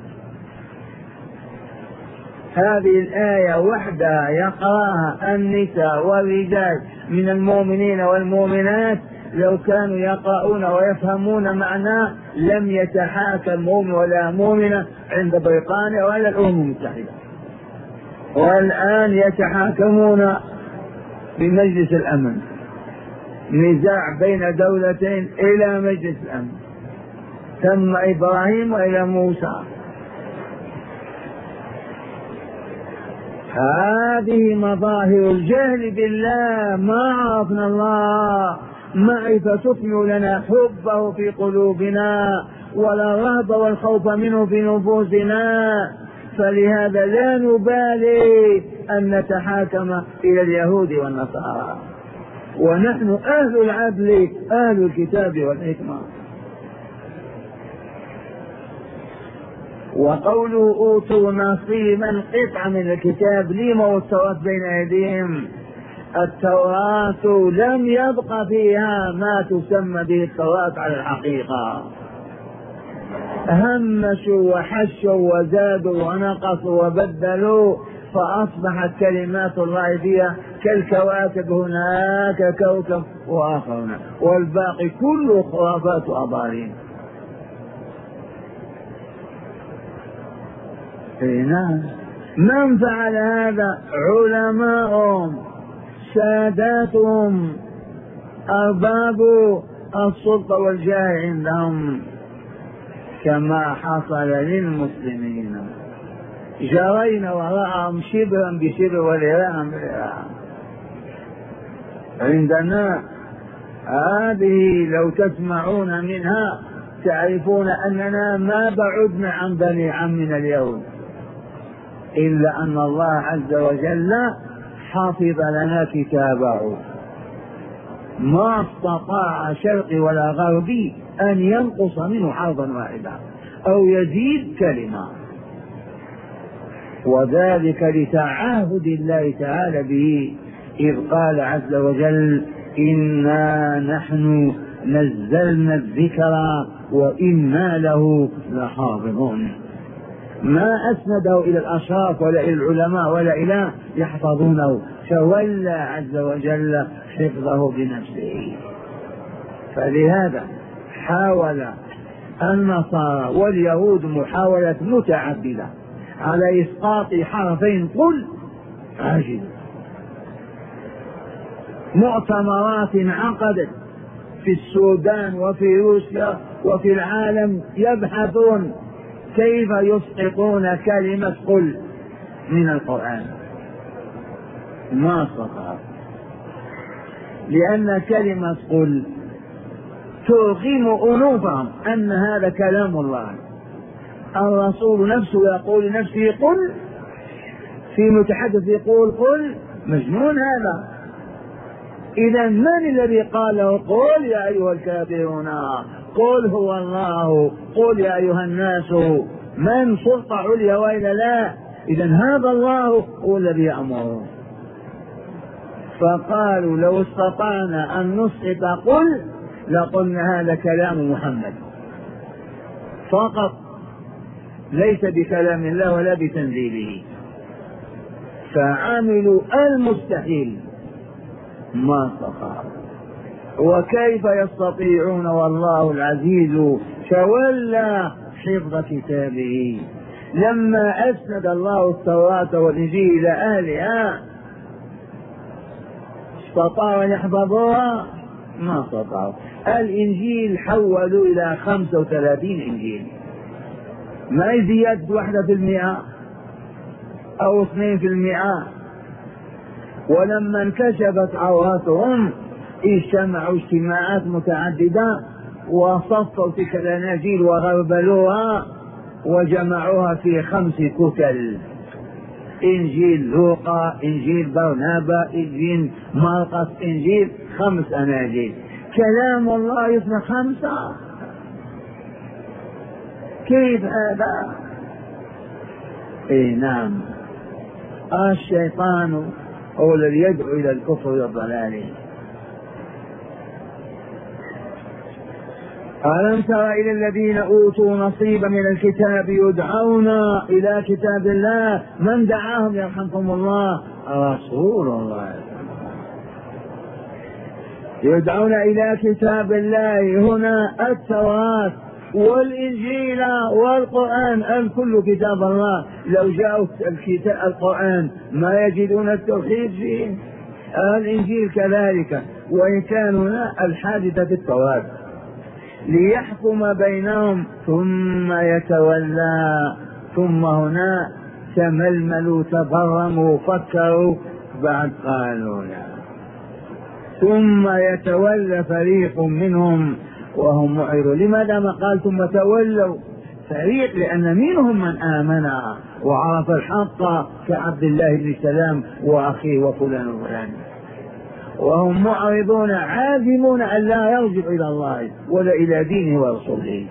هذه الآية وحدها يقرأها النساء والرجال من المؤمنين والمؤمنات، لو كانوا يقرؤون ويفهمون معناه لم يتحاكم مؤمن ولا مؤمنة عند بريطانيا ولا الأمم المتحدة، والآن يتحاكمون في مجلس الأمن، نزاع بين دولتين إلى مجلس الأمن، ثم إبراهيم وإلى موسى. هذه مظاهر الجهل بالله. ما عرفنا الله معرفة تثمر لنا حبه في قلوبنا ولا الرهب والخوف منه في نفوسنا، فلهذا لا نبالي أن نتحاكم إلى اليهود والنصارى، ونحن أهل العدل أهل الكتاب والحكمة. وقوله أوتوا نصيبا قطعة من الكتاب، لما والتوراة بين أيديهم؟ التوراة لم يبق فيها ما تسمى به التوراة على الحقيقة، همشوا وحشوا وزادوا ونقصوا وبدلوا، فأصبحت كلمات الله فيها كالكواكب، هناك كوكب وآخر هناك، والباقي كله خرافات وأضالين. نعم. من فعل هذا؟ علماءهم، ساداتهم، أرباب السلطة والجاه عندهم، كما حصل للمسلمين. جرينا وراءهم شبرا بشبر وذراعا بذراع. عندنا هذه لو تسمعون منها تعرفون أننا ما بعدنا عن بني عمنا اليوم، إلا أن الله عز وجل حافظ لنا كتابه، ما استطاع شرقي ولا غربي أن ينقص منه حرفا واحدا أو يزيد كلمة، وذلك لتعاهد الله تعالى به، إذ قال عز وجل: إنا نحن نزلنا الذكر وإنا له لحافظون. ما أسنده إلى الأشراف ولا إلى العلماء ولا إلى يحفظونه، تولى عز وجل حفظه بنفسه. فلهذا حاول النصارى واليهود محاولة متعددة على إسقاط حرفين قل عاجل. مؤتمرات عقدت في السودان وفي روسيا وفي العالم يبحثون كيف يسقطون كلمة قل من القرآن، ما استطاعوا، لأن كلمة قل تلقم أنوفهم أن هذا كلام الله. الرسول نفسه يقول لنفسه قل، في متحدث يقول قل، مجنون هذا. إذا من الذي قال له قل يا أيها الكافرون، قل هو الله، قل يا أيها الناس؟ من سلطة عليا وإلا لا؟ إذا هذا الله هو الذي يأمر. فقالوا لو استطعنا أن نسقط قل لقلنا هذا كلام محمد فقط، ليس بكلام الله ولا بتنزيله. فعملوا المستحيل ما استطاعوا. وكيف يستطيعون والله العزيز تولى حفظ كتابه؟ لما أسند الله التوراة والإنجيل إلى أهلها استطاعوا أن يحفظوها؟ ما استطاعوا. الإنجيل حولوا إلى خمسة وثلاثين إنجيل، ما يزيد واحدة في المئة أو اثنين في المئة. ولما انكشفت عوراتهم اجتمعوا اجتماعات متعددة وصفوا تلك الأناجيل وغربلوها وجمعوها في خمس كتل: إنجيل لوقا، إنجيل برنابا، إنجيل مرقس، إنجيل خمس أناجيل. كلام الله يصنع خمسة؟ كيف هذا؟ إيه نعم، الشيطان هو الذي يدعو إلى الكفر والضلال. ألم تر إلى الذين أوتوا نصيبا من الكتاب يدعون إلى كتاب الله؟ من دعاهم يرحمكم الله؟ رسول الله. يدعون إلى كتاب الله هنا التوراة والإنجيل والقرآن، الكل كتاب الله. لو جاءوا القرآن ما يجدون التوحيد فيه، الإنجيل كذلك، وإن كان هنا الحادثة في التوراة ليحكم بينهم ثم يتولى. ثم هنا تململوا تبرموا فكروا بعد قالوا لا، ثم يتولى فريق منهم وهم معرضون. لماذا ما قال ثم تولوا فريق؟ لأن منهم من آمن وعرف الحق كعبد الله بن سلام وأخيه وفلان وفلان، وهم معرضون عازمون أن لا يرجع إلى الله ولا إلى دينه ورسوله.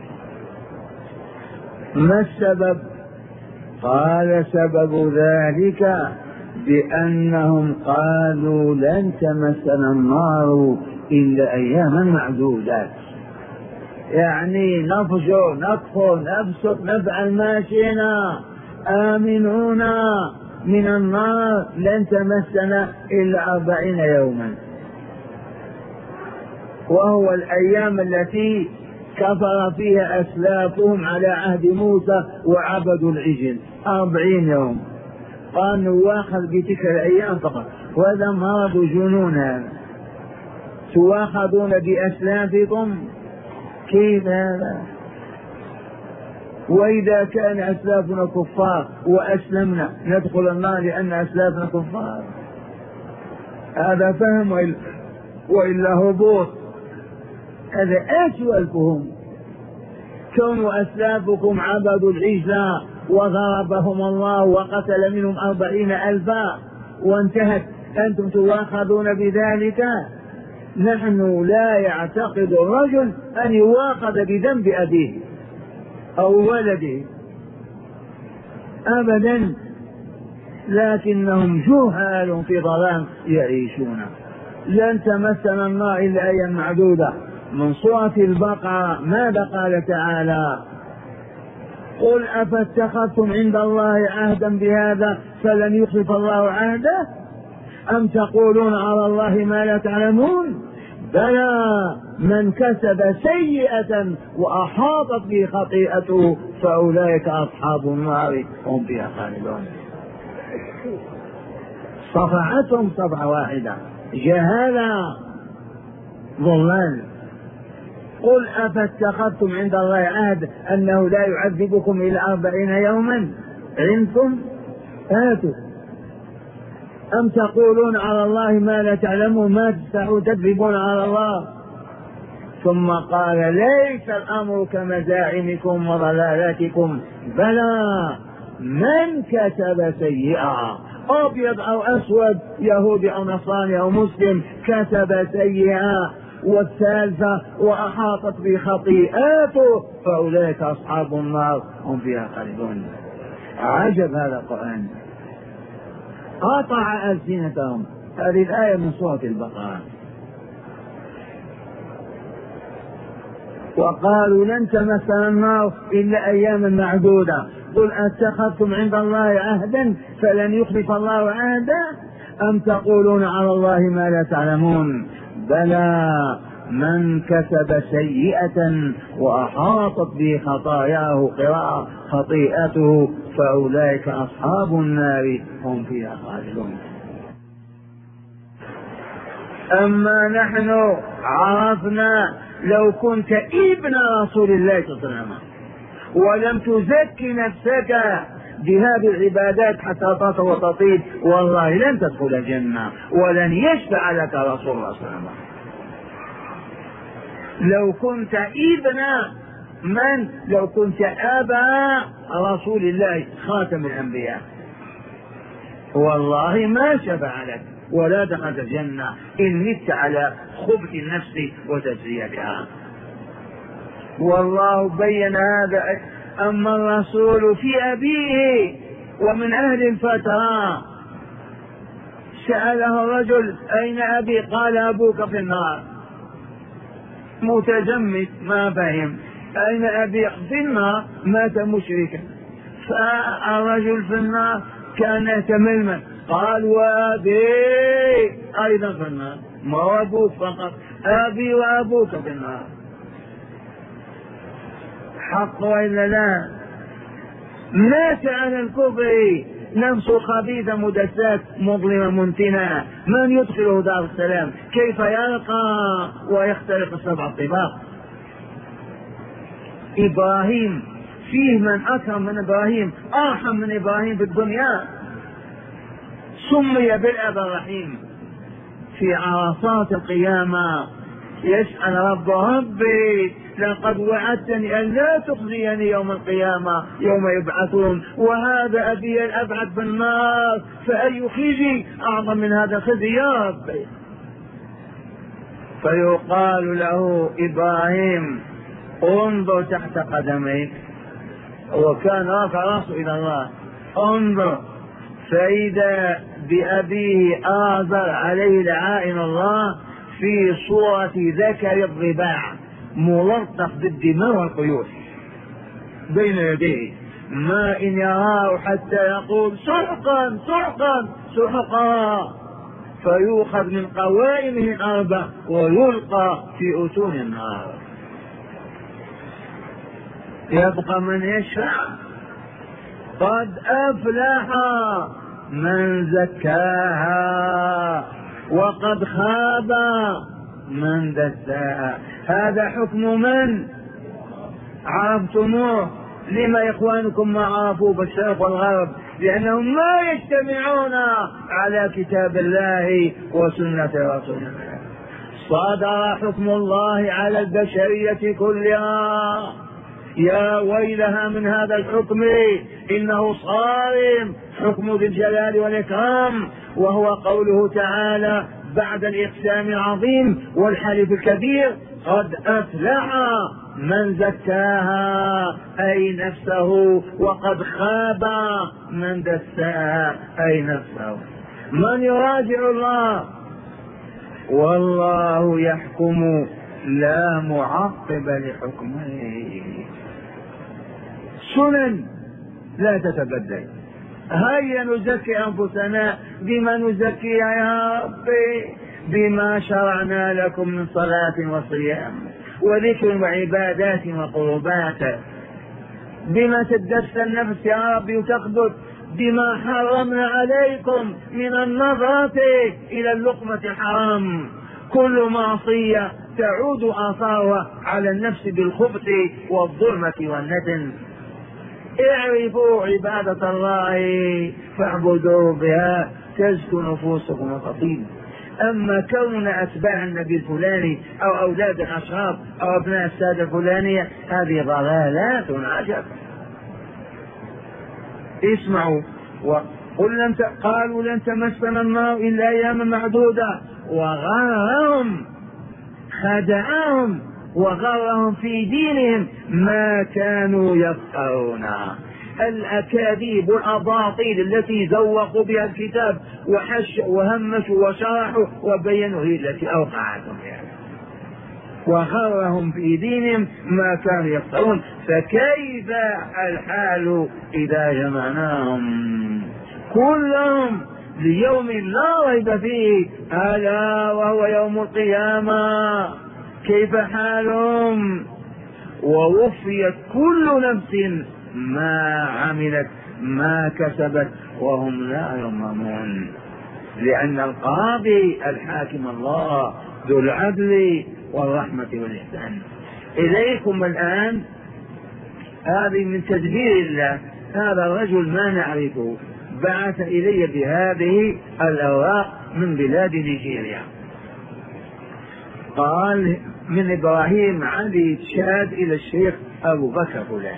ما السبب؟ قال سبب ذلك بأنهم قالوا لن تمسنا النار إلا أياما معدودات، يعني نفجر نكفر نفسق نفعل ما شئنا، آمنونا من النار لن تمسنا إلا أربعين يوما، وهو الأيام التي كفر فيها أسلافهم على عهد موسى وعبدوا العجل. أربعين يوم قال نواخذ بتلك الأيام فقط، وهذا مرض جنون. تواخذون بأسلافكم؟ كيف هذا؟ وإذا كان أسلافنا كفار وأسلمنا ندخل النار لأن أسلافنا كفار؟ هذا فهم وإلا هبوط. هذا أسوأ الفهم. كونوا أسلافكم عبدوا العجل وضربهم الله وقتل منهم أربعين ألفا وانتهت، أنتم تواخذون بذلك؟ نحن لا يعتقد الرجل أن يواخذ بذنب أبيه أو ولده أبدا، لكنهم جهال في ظلام يعيشون. لن تمسنا النار إلا أيام معدودة. من سورة البقرة ماذا قال تعالى؟ قل أفاتخذتم عند الله عهدا بهذا فلن يخلف الله عهده أم تقولون على الله ما لا تعلمون؟ بلى من كسب سيئة وأحاطت به خطيئته فأولئك أصحاب النار هم فيها خالدون. صفعتهم صفعة واحدة، جهالة ضلال. قل أفاتخذتم عند الله عهد أنه لا يعذبكم إلى أربعين يوما؟ عندكم هاتوا أم تقولون على الله ما لا تعلمون ما تستحون تكذبون على الله. ثم قال ليس الأمر كمزاعمكم وضلالاتكم بلى من كسب سيئة أبيض أو أسود يهودي أو نصراني أو مسلم كسب سيئة والثالثة وأحاطت بخطيئاته فأولئك أصحاب النار هم فيها خالدون. عجب هذا القرآن قطع ألسنتهم. هذه الآية من سورة البقرة. وقالوا لن تمسنا النار إلا أياما معدودة قل أتخذتم عند الله عهدا فلن يخلف الله عهدا أم تقولون على الله ما لا تعلمون بلى من كسب سيئة وأحاطت به خطاياه قراءة خطيئته فأولئك أصحاب النار هم فيها خالدون. أما نحن عرفنا لو كنت ابن رسول الله صلى الله عليه وسلم ولم تزكي نفسك بهذه العبادات حتى تطهر وتطيب والله لن تدخل الجنة ولن يشفع لك رسول الله صلى الله عليه وسلم. لو كنت ابن من؟ لو كنت أبا رسول الله خاتم الأنبياء والله ما شفع لك ولا دخلت الجنة إن مت على خبث النفس وتزكيتها. والله بين هذا. أما الرسول في أبيه ومن أهل الفترة سأله الرجل أين أبي؟ قال أبوك في النار. متجمد ما فهم. أين أبي؟ في النار. مات مشركا. فالرجل في النار كان يتململ قال وأبي أيضا في النار. ما أبوك فقط أبي وأبوك في النار. حق وإلا لا؟ مات على الكفر نفس خبيثة مدسات مظلمة منتنة من يدخله دار السلام؟ كيف يلقى ويخترق السبع الطباق؟ إبراهيم فيه من أكرم من إبراهيم أرحم من إبراهيم في الدنيا سمي بالأب الرحيم. في عرصات القيامة يسأل رب ربي لقد وعدتني أن لا تخزيني يوم القيامة يوم يبعثون وهذا أبي الأبعد في النار فأي خزي أعظم من هذا الخزي يا ربي؟ فيقال له إبراهيم انظر تحت قدميك وكان رافع راسه إلى الله انظر فإذا بأبيه آزر عليه لعائن الله في صورة ذكر الضباع ملطخ بالدماء والقيود بين يديه ما إن يراه حتى يقول سحقا سحقا سحقا فيؤخذ من قوائمه الأربع ويلقى في أتون النار. يبقى من يشفع. قد أفلح من زكاها وقد خاب من دساها. هذا حكم من عرفتموه. لما إخوانكم ما عرفوا بالشرق والغرب؟ لأنهم ما يجتمعون على كتاب الله وسنة رسول الله. صدر حكم الله على البشرية كلها. يا ويلها من هذا الحكم إنه صارم حكم ذي الجلال والإكرام وهو قوله تعالى بعد الإقسام العظيم والحلف الكبير قد أفلح من زكاها أي نفسه وقد خاب من دساها أي نفسه. من يراجع الله والله يحكم لا معقب لحكمه. سنن لا تتبدل. هيا نزكي أنفسنا. بما نزكيها يا ربي؟ بما شرعنا لكم من صلاة وصيام وذكر وعبادات وقربات. بما تدس النفس يا ربي وتقبض. بما حرمنا عليكم من النظرة إلى اللقمة حرام. كل معصية تعود آثارها على النفس بالخبث والظلمة والندم. اعرفوا عبادة الله فاعبدوا بها تزكو نفوسكم وتطيب. أما كون أتباع النبي الفلاني أو أولاد الأشراف أو أبناء السادة الفلانية هذه ضلالات عجب. اسمعوا، وقل لن قالوا لن تمسنا النار إلا أياما معدودة وغرهم خدعهم وغرهم في دينهم ما كانوا يفترون. الأكاذيب والأباطيل التي زوقوا بها الكتاب وحش وهمشوا وشرحوا وبينوا هي التي أوقعتهم يعني. وغرهم في دينهم ما كانوا يفترون. فكيف الحال إذا جمعناهم كلهم ليوم لا ريب فيه ألا وهو يوم القيامة؟ كيف حالهم؟ ووفيت كل نفس ما عملت ما كسبت وهم لا يظلمون. لأن القاضي الحاكم الله ذو العدل والرحمة والإحسان. إليكم الآن هذه من تدبير الله. هذا الرجل ما نعرفه بعث إلي بهذه الأوراق من بلاد نيجيريا. قال من إبراهيم علي تشاد إلى الشيخ أبو بكر فلان.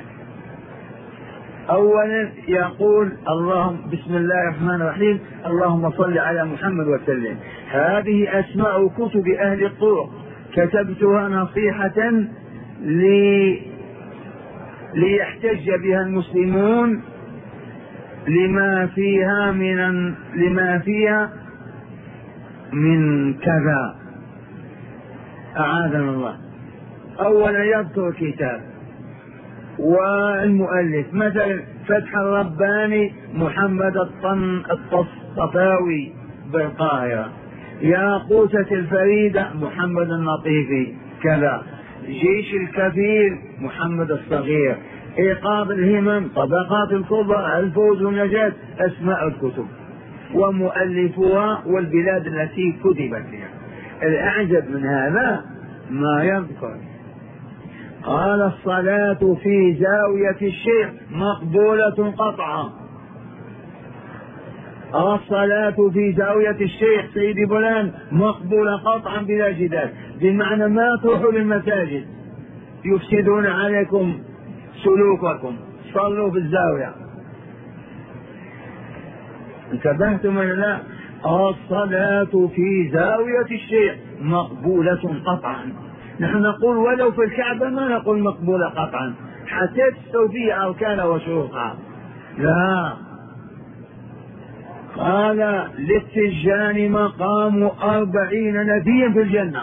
أولا يقول اللهم بسم الله الرحمن الرحيم اللهم صل على محمد وسلم. هذه أسماء كتب أهل الطرق كتبتها نصيحة لي ليحتج بها المسلمون لما فيها من لما فيها من كذا. أعاذنا الله. أولا يذكر الكتاب والمؤلف مثلا فتح الرباني محمد الطفاوي بالقاهرة، ياقوتة الفريدة محمد النطيفي كذا، جيش الكفير محمد الصغير، إيقاظ الهمم، طبقات الكبرى، الفوز والنجاة، أسماء الكتب ومؤلفوها والبلاد التي كتبت فيها. الأعجب من هذا ما يذكر قال الصلاة في زاوية الشيخ مقبولة قطعا. الصلاة في زاوية الشيخ سيدي فلان مقبولة قطعا بلا جدال، بمعنى ما تروحوا للمساجد يفسدون عليكم سلوككم، صلوا في الزاوية. انتبهتم ولا لا؟ الصلاة في زاوية الشيخ مقبولة قطعا. نحن نقول ولو في الكعبة ما نقول مقبولة قطعا حتى تستوفي أركانها وشروطها، لا. قال للتجان مقام أربعين نبيا في الجنة.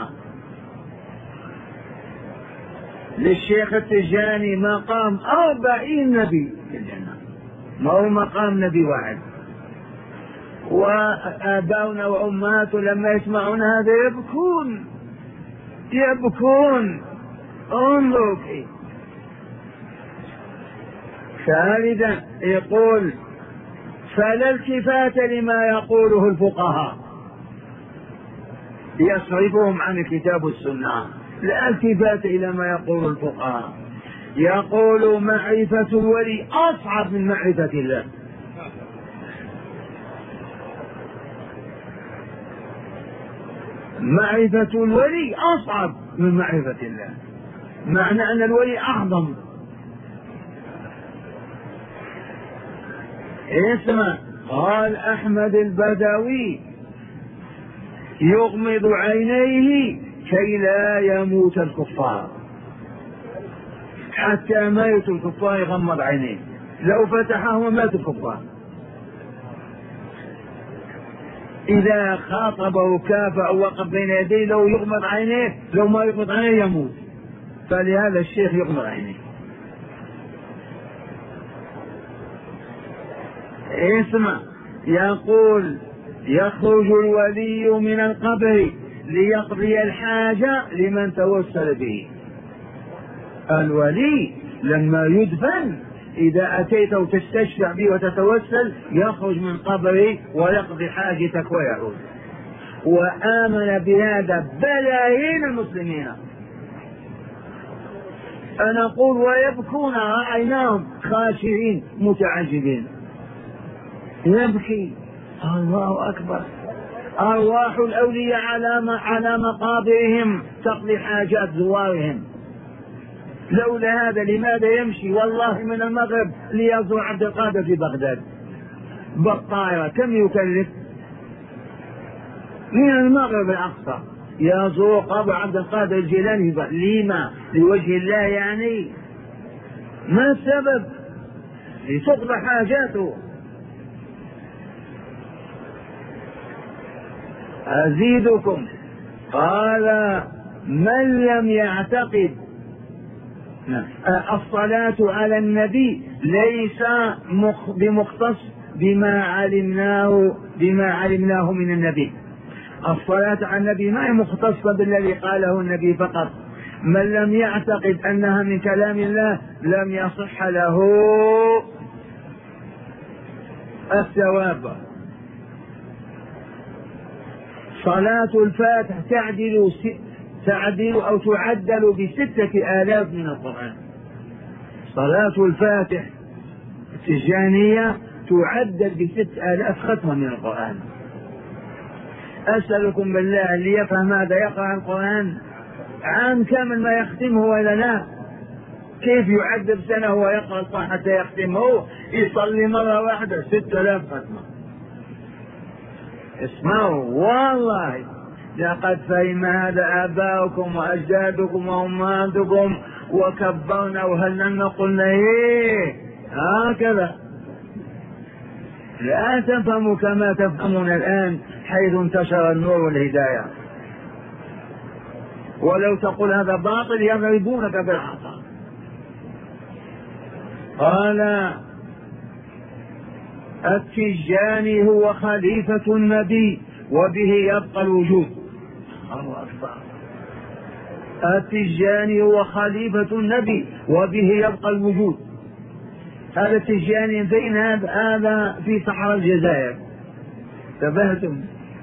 للشيخ التجاني مقام أربعين نبي في الجنة، ما هو مقام نبي واحد. وآباؤنا وأمهاتنا لما يسمعون هذا يبكون يبكون. انظروا كيف. ثالثا يقول فلا التفات لما يقوله الفقهاء يصرفهم عن الكتاب والسنة، لا التفات إلى ما يقول الفقهاء. يقول معرفة الولي أصعب من معرفة الله. معرفة الولي أصعب من معرفة الله، معنى أن الولي أعظم. اسمع، قال أحمد البدوي يغمض عينيه كي لا يموت الكفار، حتى ميت الكفار يغمض عينيه، لو فتحه مات الكفار. إذا خاطبه كافة أو وقف بين يديه لو يغمض عينيه، لو ما يغمض عينيه يموت. فلهذا الشيخ يغمض عينيه. اسمع، يقول يخرج الولي من القبر ليقضي الحاجة لمن توسل به. الولي لما يدفن إذا أتيت وتستشفع به وتتوسل يخرج من قبره ويقضي حاجتك ويعود. وآمن بهذا بلايين المسلمين. أنا أقول ويبكون، رأيناهم خاشعين متعجبين، يبكي الله أكبر. أرواح الأولياء على على مقابرهم تقضي حاجات زوارهم. لولا هذا لماذا يمشي والله من المغرب ليزور عبد القادر في بغداد بالطائرة؟ كم يكلف؟ من المغرب الأقصى يزور قبر عبد القادر الجيلاني. لما؟ لوجه الله يعني؟ ما السبب؟ لتقضى حاجاته. أزيدكم. قال من لم يعتقد الصلاة على النبي ليس بمختص بما علمناه بما علمناه من النبي. الصلاة على النبي ما هي مختصة بالذي قاله النبي فقط. من لم يعتقد أنها من كلام الله لم يصح له الثواب. صلاة الفاتح تعدل تعدل أو تعدل بستة آلاف من القرآن. صلاة الفاتح التجانية تعدل بست آلاف ختمة من القرآن. أسألكم بالله اللي يفهم هذا يقرأ القرآن عام كامل ما يختمه ولا لا؟ كيف يعذب سنة ويقرأ القرآن حتى يختمه؟ يصلي مرة واحدة ست آلاف ختمة. اسمعوا والله لقد فهم هذا آباؤكم وأجدادكم وأمهاتكم وكبرنا وهللنا قلنا ايه هكذا. لا تفهموا كما تفهمون الآن حيث انتشر النور والهداية. ولو تقول هذا باطل يضربونك بالعصا. قال التجاني هو خليفة النبي وبه يبقى الوجود. الله أكبر. التجاني هو خليفة النبي وبه يبقى الوجود. هذا التجاني بين هذا في صحراء الجزائر. تبهتم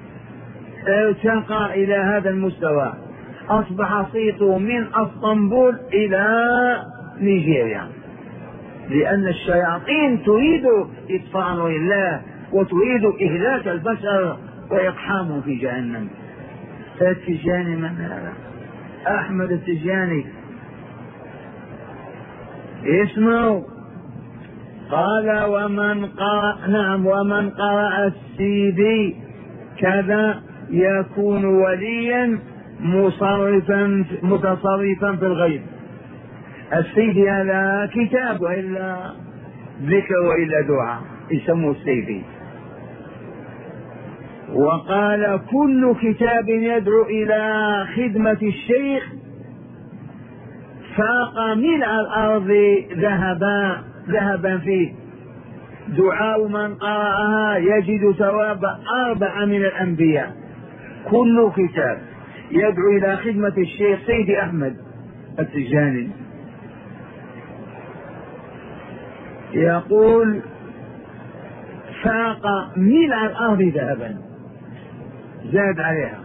ارتقى إلى هذا المستوى. أصبح صيته من اسطنبول إلى نيجيريا، لأن الشياطين تريد إطفاء نور الله وتريد إهلاك البشر وإقحامهم في جهنم. التجاني من هذا؟ أحمد التجاني. اسمعوا. قال ومن قرأ نعم ومن قرأ السيدي كذا يكون وليا مصرفا متصرفا في الغيب. السيدي هذا كتاب وإلا ذكر وإلا دعاء يسموه السيدي. وقال كل كتاب يدعو إلى خدمة الشيخ فاق ملء الأرض ذهبا ذهبا فيه. دعاء من قرأها يجد ثواب أربعة من الأنبياء. كل كتاب يدعو إلى خدمة الشيخ سيدي أحمد التجاني يقول فاق ملء الأرض ذهبا، زاد عليها.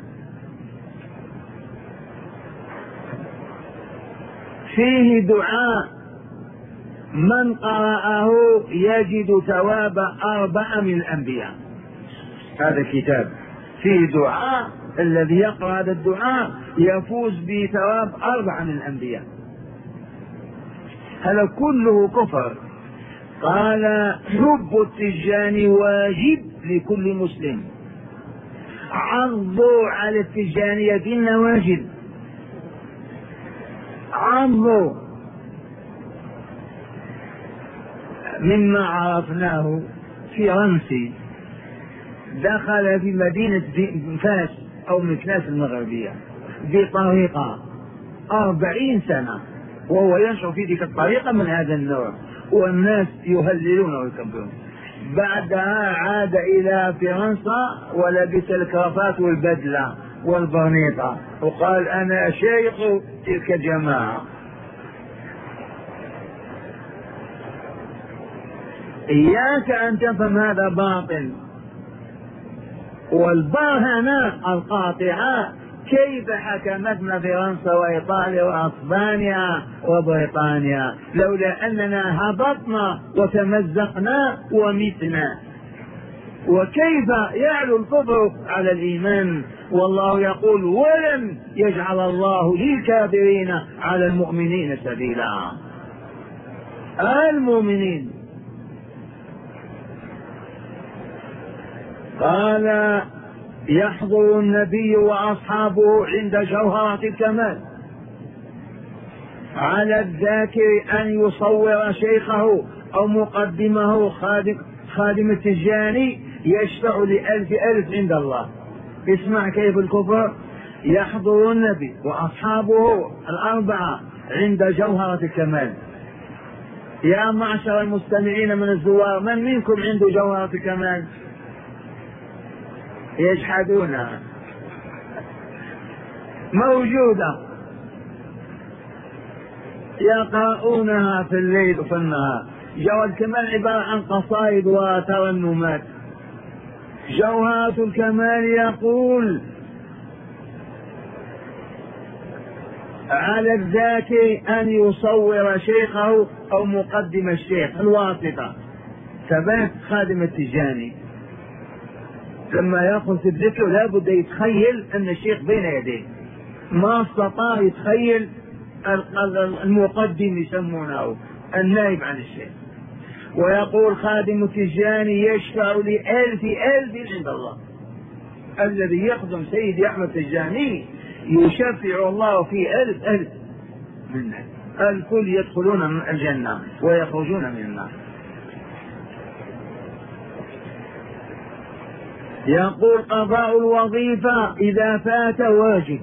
فيه دعاء من قرأه يجد ثواب أربعة من الأنبياء. هذا الكتاب فيه دعاء الذي يقرأ هذا الدعاء يفوز بثواب أربعة من الأنبياء. هذا كله كفر. قال حب التجاني واجب لكل مسلم. عضوا على التجانية بالنواجذ، عضوا. مما عرفناه في رمسي دخل في مدينة فاس أو مكناس المغربية بطريقة أربعين سنة وهو ينشر في تلك الطريقة من هذا النوع والناس يهللون ويكبرون. بعدها عاد إلى فرنسا ولبس الكرافات والبدلة والبرنيطة وقال أنا شيخ تلك الجماعة. إياك أن تفهم هذا باطل. والبرهنة القاطعة كيف حكمتنا فرنسا وإيطاليا وأسبانيا وبريطانيا لولا أننا هبطنا وتمزقنا ومتنا. وكيف يعلو الكفر على الإيمان؟ والله يقول ولن يجعل الله للكافرين على المؤمنين سبيلا. المؤمنين قال يحضر النبي وأصحابه عند جوهرة الكمال على الذاكر أن يصور شيخه أو مقدمه خادم, خادم التجاني يشفع لألف ألف عند الله. اسمع كيف الكفر. يحضر النبي وأصحابه الأربعة عند جوهرة الكمال. يا معشر المستمعين من الزوار، من منكم عنده جوهرة الكمال؟ يجحدونها. موجودة، يقرؤونها في الليل وفي النهار. جوهرة الكمال عبارة عن قصائد وترنمات. جوهرة الكمال يقول على الذاكر أن يصور شيخه أو مقدم الشيخ الواسطة. ثبات خادم التجاني لما يأخذ في الذكر لابد يتخيل أن الشيخ بين يديه، ما استطاع يتخيل المقدم يسمونه النائب عن الشيخ. ويقول خادم التجاني يشفع لألف ألف عند الله. الذي يخدم سيدي أحمد التجاني يشفع الله في ألف ألف منه، الكل يدخلون من الجنة ويخرجون من النار. يقول قضاء الوظيفة إذا فات واجب.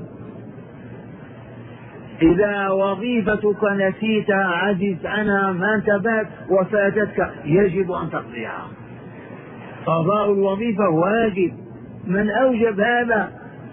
إذا وظيفتك نسيتها عجزت عنها ما انتبهت وفاتتك يجب أن تقضيها. قضاء الوظيفة واجب. من أوجب هذا؟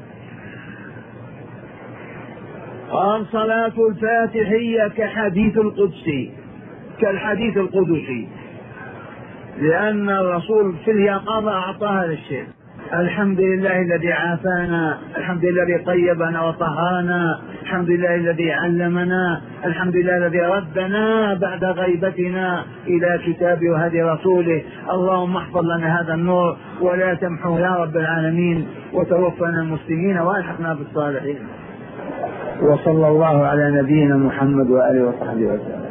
قال صلاة الفاتحية كحديث القدسي، كالحديث القدسي، لأن الرسول في اليقظة أعطى هذا الشيء. الحمد لله الذي عافانا، الحمد لله الذي طيبنا وطهرنا، الحمد لله الذي علمنا، الحمد لله الذي ردنا بعد غيبتنا إلى كتابه وهدي رسوله. اللهم احفظ لنا هذا النور ولا تمحوه يا رب العالمين، وتوفنا المسلمين والحقنا بالصالحين. وصلى الله على نبينا محمد وآله وصحبه وسلم.